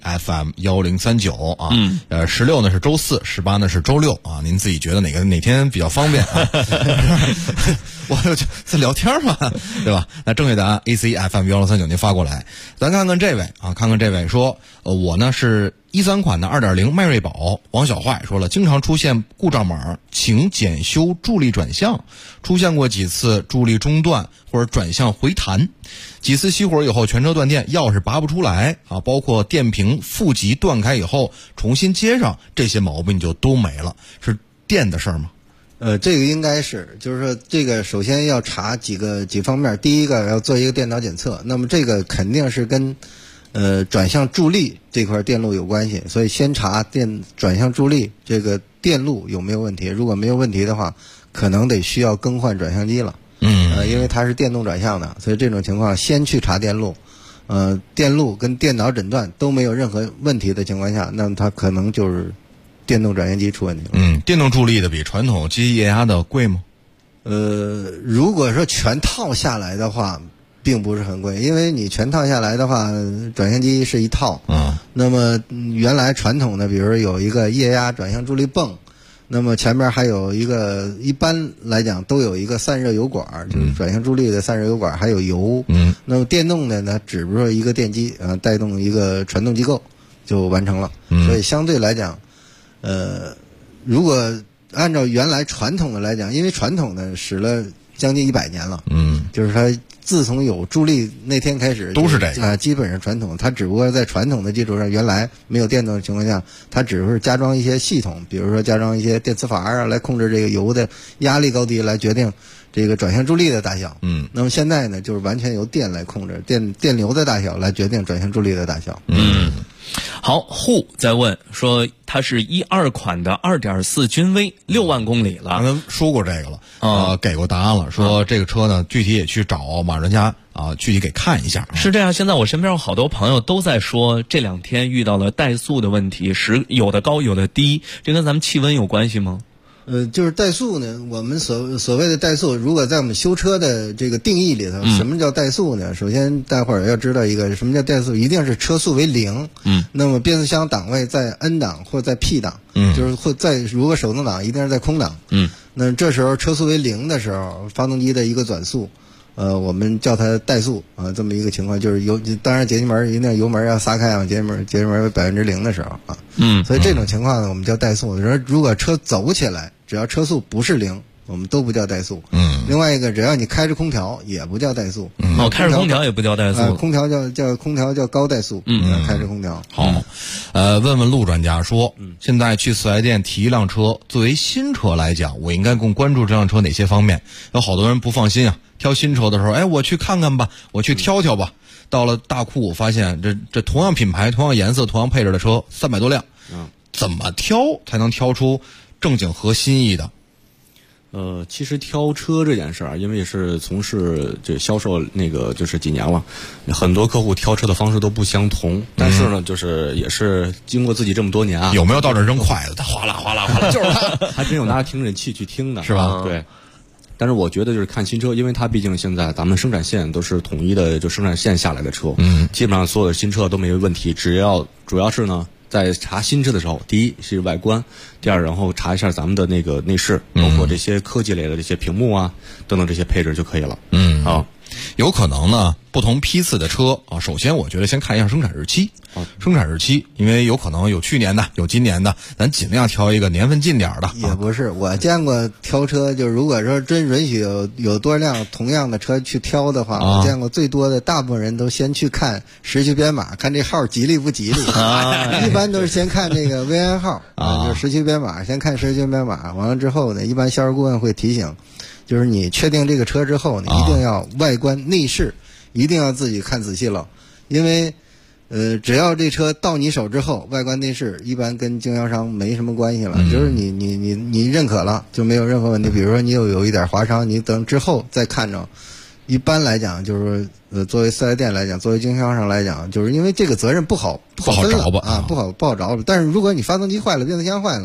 ACFM1039啊。16呢是周4，18呢是周6啊。您自己觉得哪天比较方便啊？我这聊天嘛，对吧？那正确答案 ACFM1039您发过来。咱看看这位啊，看看这位说，我呢是13款的 2.0 迈锐宝。王小坏说了，经常出现故障码，请检修助力转向，出现过几次助力中断或者转向回弹，几次熄火以后全车断电，钥匙拔不出来啊，包括电瓶负极断开以后重新接上，这些毛病就都没了，是电的事儿吗？ 这个应该是，就是说这个首先要查几方面，第一个要做一个电脑检测，那么这个肯定是跟转向助力这块电路有关系，所以先查转向助力这个电路有没有问题，如果没有问题的话，可能得需要更换转向机了。因为它是电动转向的，所以这种情况先去查电路，电路跟电脑诊断都没有任何问题的情况下，那么它可能就是电动转向机出问题了。 电动助力的比传统机液压的贵吗？ 如果说全套下来的话，并不是很贵，因为你全套下来的话，转向机是一套。那么原来传统的，比如说有一个液压转向助力泵，那么前面还有一个，一般来讲都有一个散热油管，就是转向助力的散热油管，还有油。那么电动的呢，只不过一个电机带动一个传动机构就完成了。所以相对来讲，如果按照原来传统的来讲，因为传统的使了将近100年了，就是它自从有助力那天开始都是这个基本上传统，它只不过在传统的基础上，原来没有电动的情况下，它只是加装一些系统，比如说加装一些电磁阀啊，来控制这个油的压力高低，来决定这个转向助力的大小。那么现在呢，就是完全由电来控制，电流的大小来决定转向助力的大小。 好，户在问说，它是12款的2.4君威，6万公里了。 刚才说过这个了，给过答案了，说这个车呢，具体也去找马专家啊，具体给看一下。 是这样，现在我身边有好多朋友都在说，这2天遇到了怠速的问题，有的高，有的低，这跟咱们气温有关系吗？ 就是怠速呢，我们所谓的怠速，如果在我们修车的这个定义里头，什么叫怠速呢？首先，大伙儿要知道一个什么叫怠速，一定是车速为0。那么变速箱档位在 N 档或在 P 档，就是或在如果手动挡一定是在空档。那这时候车速为0的时候，发动机的一个转速，我们叫它怠速啊，这么一个情况，就是当然节气门一定油门要撒开啊，节气门为0%的时候啊。所以这种情况呢，我们叫怠速。如果车走起来，只要车速不是0，我们都不叫怠速。另外一个，只要你开着空调也不叫怠速。 开着空调也不叫怠速。 空调叫高怠速。开着空调。 好，问问陆专家说，现在去4S店提一辆车，作为新车来讲，我应该更关注这辆车哪些方面？有好多人不放心啊，挑新车的时候，我去看看吧，我去挑挑吧。到了大库，发现这同样品牌、同样颜色、同样配置的车300多辆，怎么挑才能挑出正经合心意的？ 其实挑车这件事儿，因为是从事这销售就是几年了，很多客户挑车的方式都不相同。但是呢，就是也是经过自己这么多年啊， 有没有到这扔筷子，他哗啦哗啦哗啦，就是他， 还真有拿着听诊器去听的， 是吧？ 对。但是我觉得就是看新车，因为它毕竟现在咱们生产线都是统一的，就生产线下来的车，基本上所有的新车都没问题。主要是呢，在查新车的时候，第一是外观，第二然后查一下咱们的那个内饰，包括这些科技类的这些屏幕啊等等这些配置就可以了。 有可能呢，不同批次的车啊，首先我觉得先看一下生产日期。生产日期，因为有可能有去年的，有今年的，咱尽量挑一个年份近点的。 也不是，我见过挑车，就是如果说真允许有多辆同样的车去挑的话，我见过最多的大部分人都先去看时区编码，看这号吉利不吉利。一般都是先看这个 VIN 号就是时区编码，先看时区编码，完了之后呢，一般销售顾问会提醒，就是你确定这个车之后，你一定要外观内饰一定要自己看仔细了，因为只要这车到你手之后，外观内饰一般跟经销商没什么关系了，就是你认可了就没有任何问题。比如说你有一点划伤，你等之后再看着。一般来讲，就是作为4S店来讲，作为经销商来讲，就是因为这个责任不好分了啊，不好找。但是如果你发动机坏了，变速箱坏了，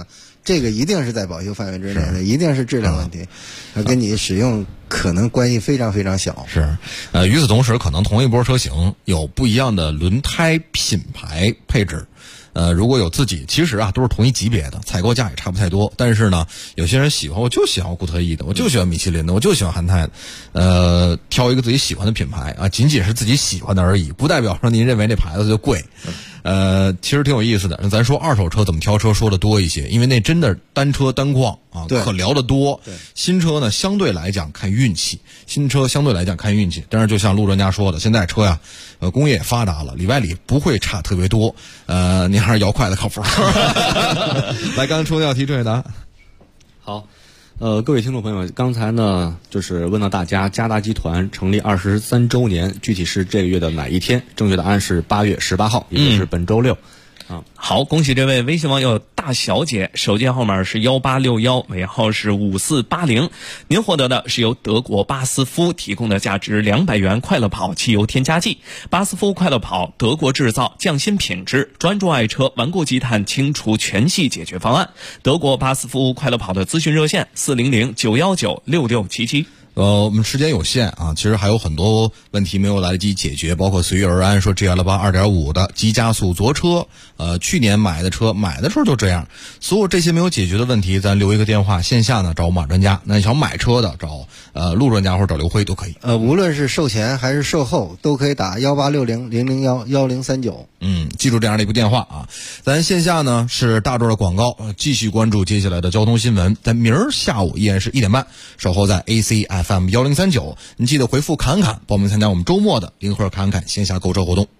这个一定是在保修范围之内的，一定是质量问题，跟你使用可能关系非常非常小。 是，与此同时，可能同一波车型有不一样的轮胎品牌配置。如果有自己，其实都是同一级别的，采购价也差不太多。但是呢，有些人我就喜欢固特异的，我就喜欢米其林的，我就喜欢韩泰的。挑一个自己喜欢的品牌仅仅是自己喜欢的而已，不代表说您认为这牌子就贵。其实挺有意思的。咱说二手车怎么挑车说的多一些，因为那真的单车单况可聊得多。新车呢相对来讲看运气，但是就像陆专家说的，现在车呀，工业也发达了，里外里不会差特别多。您还是摇快的靠谱。来，刚才出的要题正确答案。 好。各位听众朋友，刚才呢就是问到大家，嘉达集团成立23周年，具体是这个月的哪一天？正确答案是8月18号，也就是本周六。 好，恭喜这位微信网友大小姐，手机号码是1861，尾号是5480。您获得的是由德国巴斯夫提供的价值200元快乐跑汽油添加剂。巴斯夫快乐跑，德国制造，匠心品质，专注爱车，顽固积碳清除全系解决方案。德国巴斯夫快乐跑的咨询热线400-919-6677。 我们时间有限其实还有很多问题没有来得及解决，包括随遇而安说 GL8 2.5 的急加速泊车，去年买的车买的时候就这样，所有这些没有解决的问题，咱留一个电话，线下呢找马专家，那想买车的找陆专家或者找刘辉都可以。 无论是售前还是售后都可以打1860-001-1039。 记住这样的一部电话咱线下呢是大段的广告，继续关注接下来的交通新闻。咱明儿下午依然是1点半，守候在 ACFM 1039，你记得回复侃侃报名参加我们周末的零盒侃侃线下购车活动。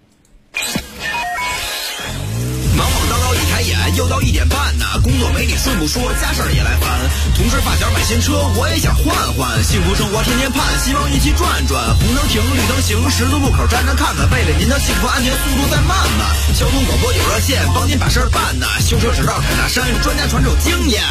忙忙叨叨一抬眼，又到1点半呢，工作没你顺不说，家事儿也来烦。同事发小买新车，我也想换换，幸福生活天天盼，希望一起转转。红灯停，绿灯行，十字路口站着看看，为了您的幸福安全，速度再慢慢。交通广播有热线，帮您把事儿办呢。修车只绕凯大山，专家传授经验。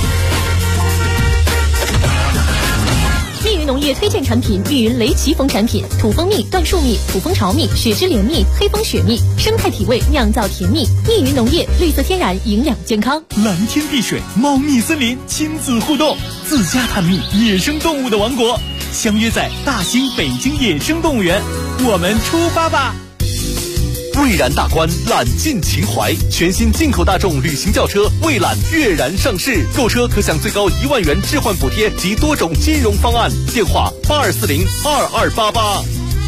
密云农业推荐产品：密云雷奇蜂产品，土蜂蜜、椴树蜜、土蜂巢蜜、雪之灵蜜、黑蜂雪蜜，生态体味，酿造甜蜜。密云农业，绿色天然，营养健康。 蓝天碧水，猫蜜森林，亲子互动，自家探秘野生动物的王国，相约在大兴北京野生动物园，我们出发吧！ 蔚然大观，揽尽情怀，全新进口大众旅行轿车蔚揽跃然上市，购车可享最高1万元置换补贴及多种金融方案。电话82402288。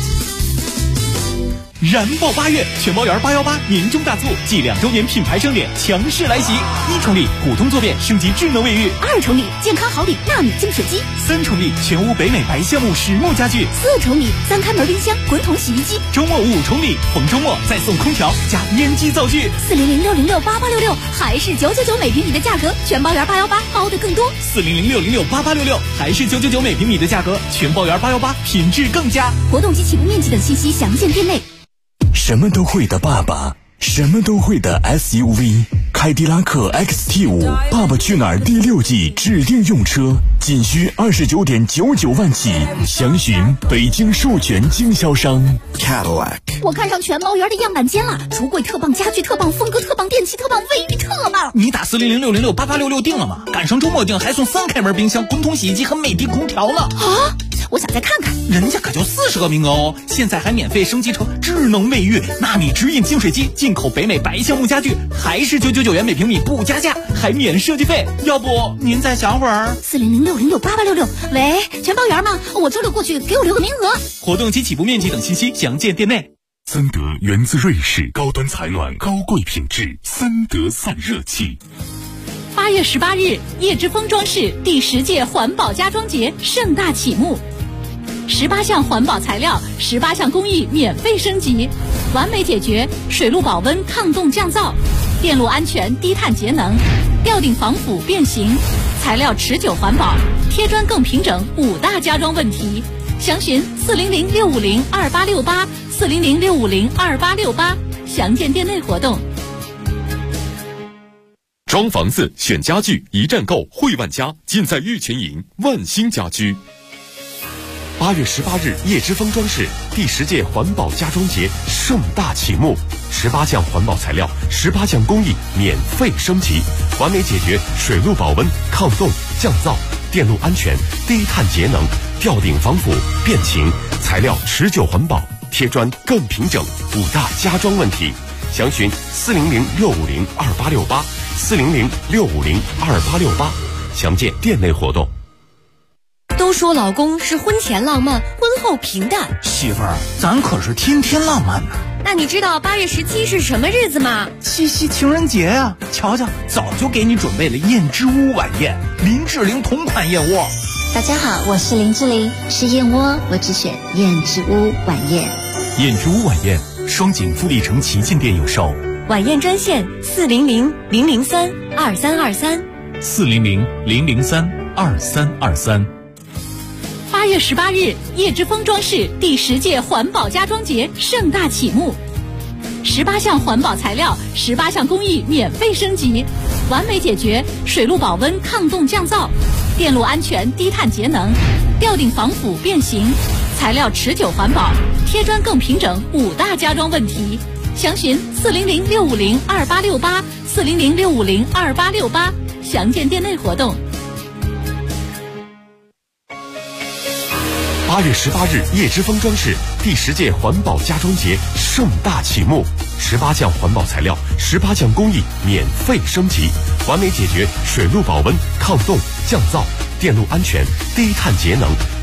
燃爆8月，全包园818年终大促暨2周年品牌盛典强势来袭！1重礼普通坐便升级智能卫浴 ，2重礼健康好礼纳米净水机 ，3重礼全屋北美白橡木实木家具 ，4重礼3开门冰箱滚筒洗衣机， 周末5重礼，逢周末再送空调加烟机灶具。 400-606-8866还是999每平米的价格，全包园818包的更多。 400-606-8866还是999每平米的价格，全包园818品质更佳。 活动及起步面积等信息详见店内。 什么都会的爸爸，什么都会的 SUV， 凯迪拉克 XT5 爸爸去哪儿第6季指定用车，仅需29.99万起，详询北京授权经销商 Cadillac。 我看上全包园的样板间了，橱柜特棒，家具特棒，风格特棒，电器特棒，卫浴特棒。 你打400-606-8866定了吗？赶上周末定还送3开门冰箱、滚筒洗衣机和美的空调呢。 我想再看看， 人家可就40个名额哦！现在还免费升级成智能卫浴、纳米直饮净水机，进口北美白橡木家具，还是999元每平米不加价，还免设计费。要不您再想会儿 ？400-606-8866。喂，全包园吗？我周六过去，给我留个名额。 活动及起步面积等信息详见店内。 森德源自瑞士，高端采暖，高贵品质，森德散热器。 8月18日，叶之峰装饰第10届环保家装节盛大启幕。18项环保材料，18项工艺免费升级，完美解决水路保温、抗冻降噪，电路安全、低碳节能，吊顶防腐变形，材料持久环保，贴砖更平整，5大家装问题。详询400-650-2868 400-650-2868，详见店内活动。 装房子选家具，一站购汇万家，尽在玉泉营万兴家居。 8月18日，叶之峰装饰第10届环保家装节盛大启幕，18项环保材料，18项工艺免费升级，完美解决水路保温、抗冻、降噪、电路安全、低碳节能、吊顶防腐、变形，材料持久环保，贴砖更平整，5大家装问题。详询400-650-2868，400-650-2868，详见店内活动。 都说老公是婚前浪漫，婚后平淡。 媳妇儿，咱可是天天浪漫呢。 那你知道8月17是什么日子吗？ 七夕情人节呀！瞧瞧，早就给你准备了燕之屋晚宴，林志玲同款燕窝。 大家好，我是林志玲，吃燕窝我只选燕之屋晚宴。 燕之屋晚宴，双井富力城旗舰店有售。 晚宴专线 400-003-2323，400-003-2323。 8月18日，叶之峰装饰第10届环保家装节盛大启幕，18项环保材料，18项工艺免费升级，完美解决水路保温、抗冻降噪、电路安全、低碳节能、吊顶防腐变形，材料持久环保，贴砖更平整，5大家装问题。详询400-650-2868，400-650-2868，详见店内活动。 8月18日，叶之峰装饰第10届环保家装节盛大启幕，18项环保材料，18项工艺免费升级，完美解决水路保温、抗冻、降噪、电路安全、低碳节能、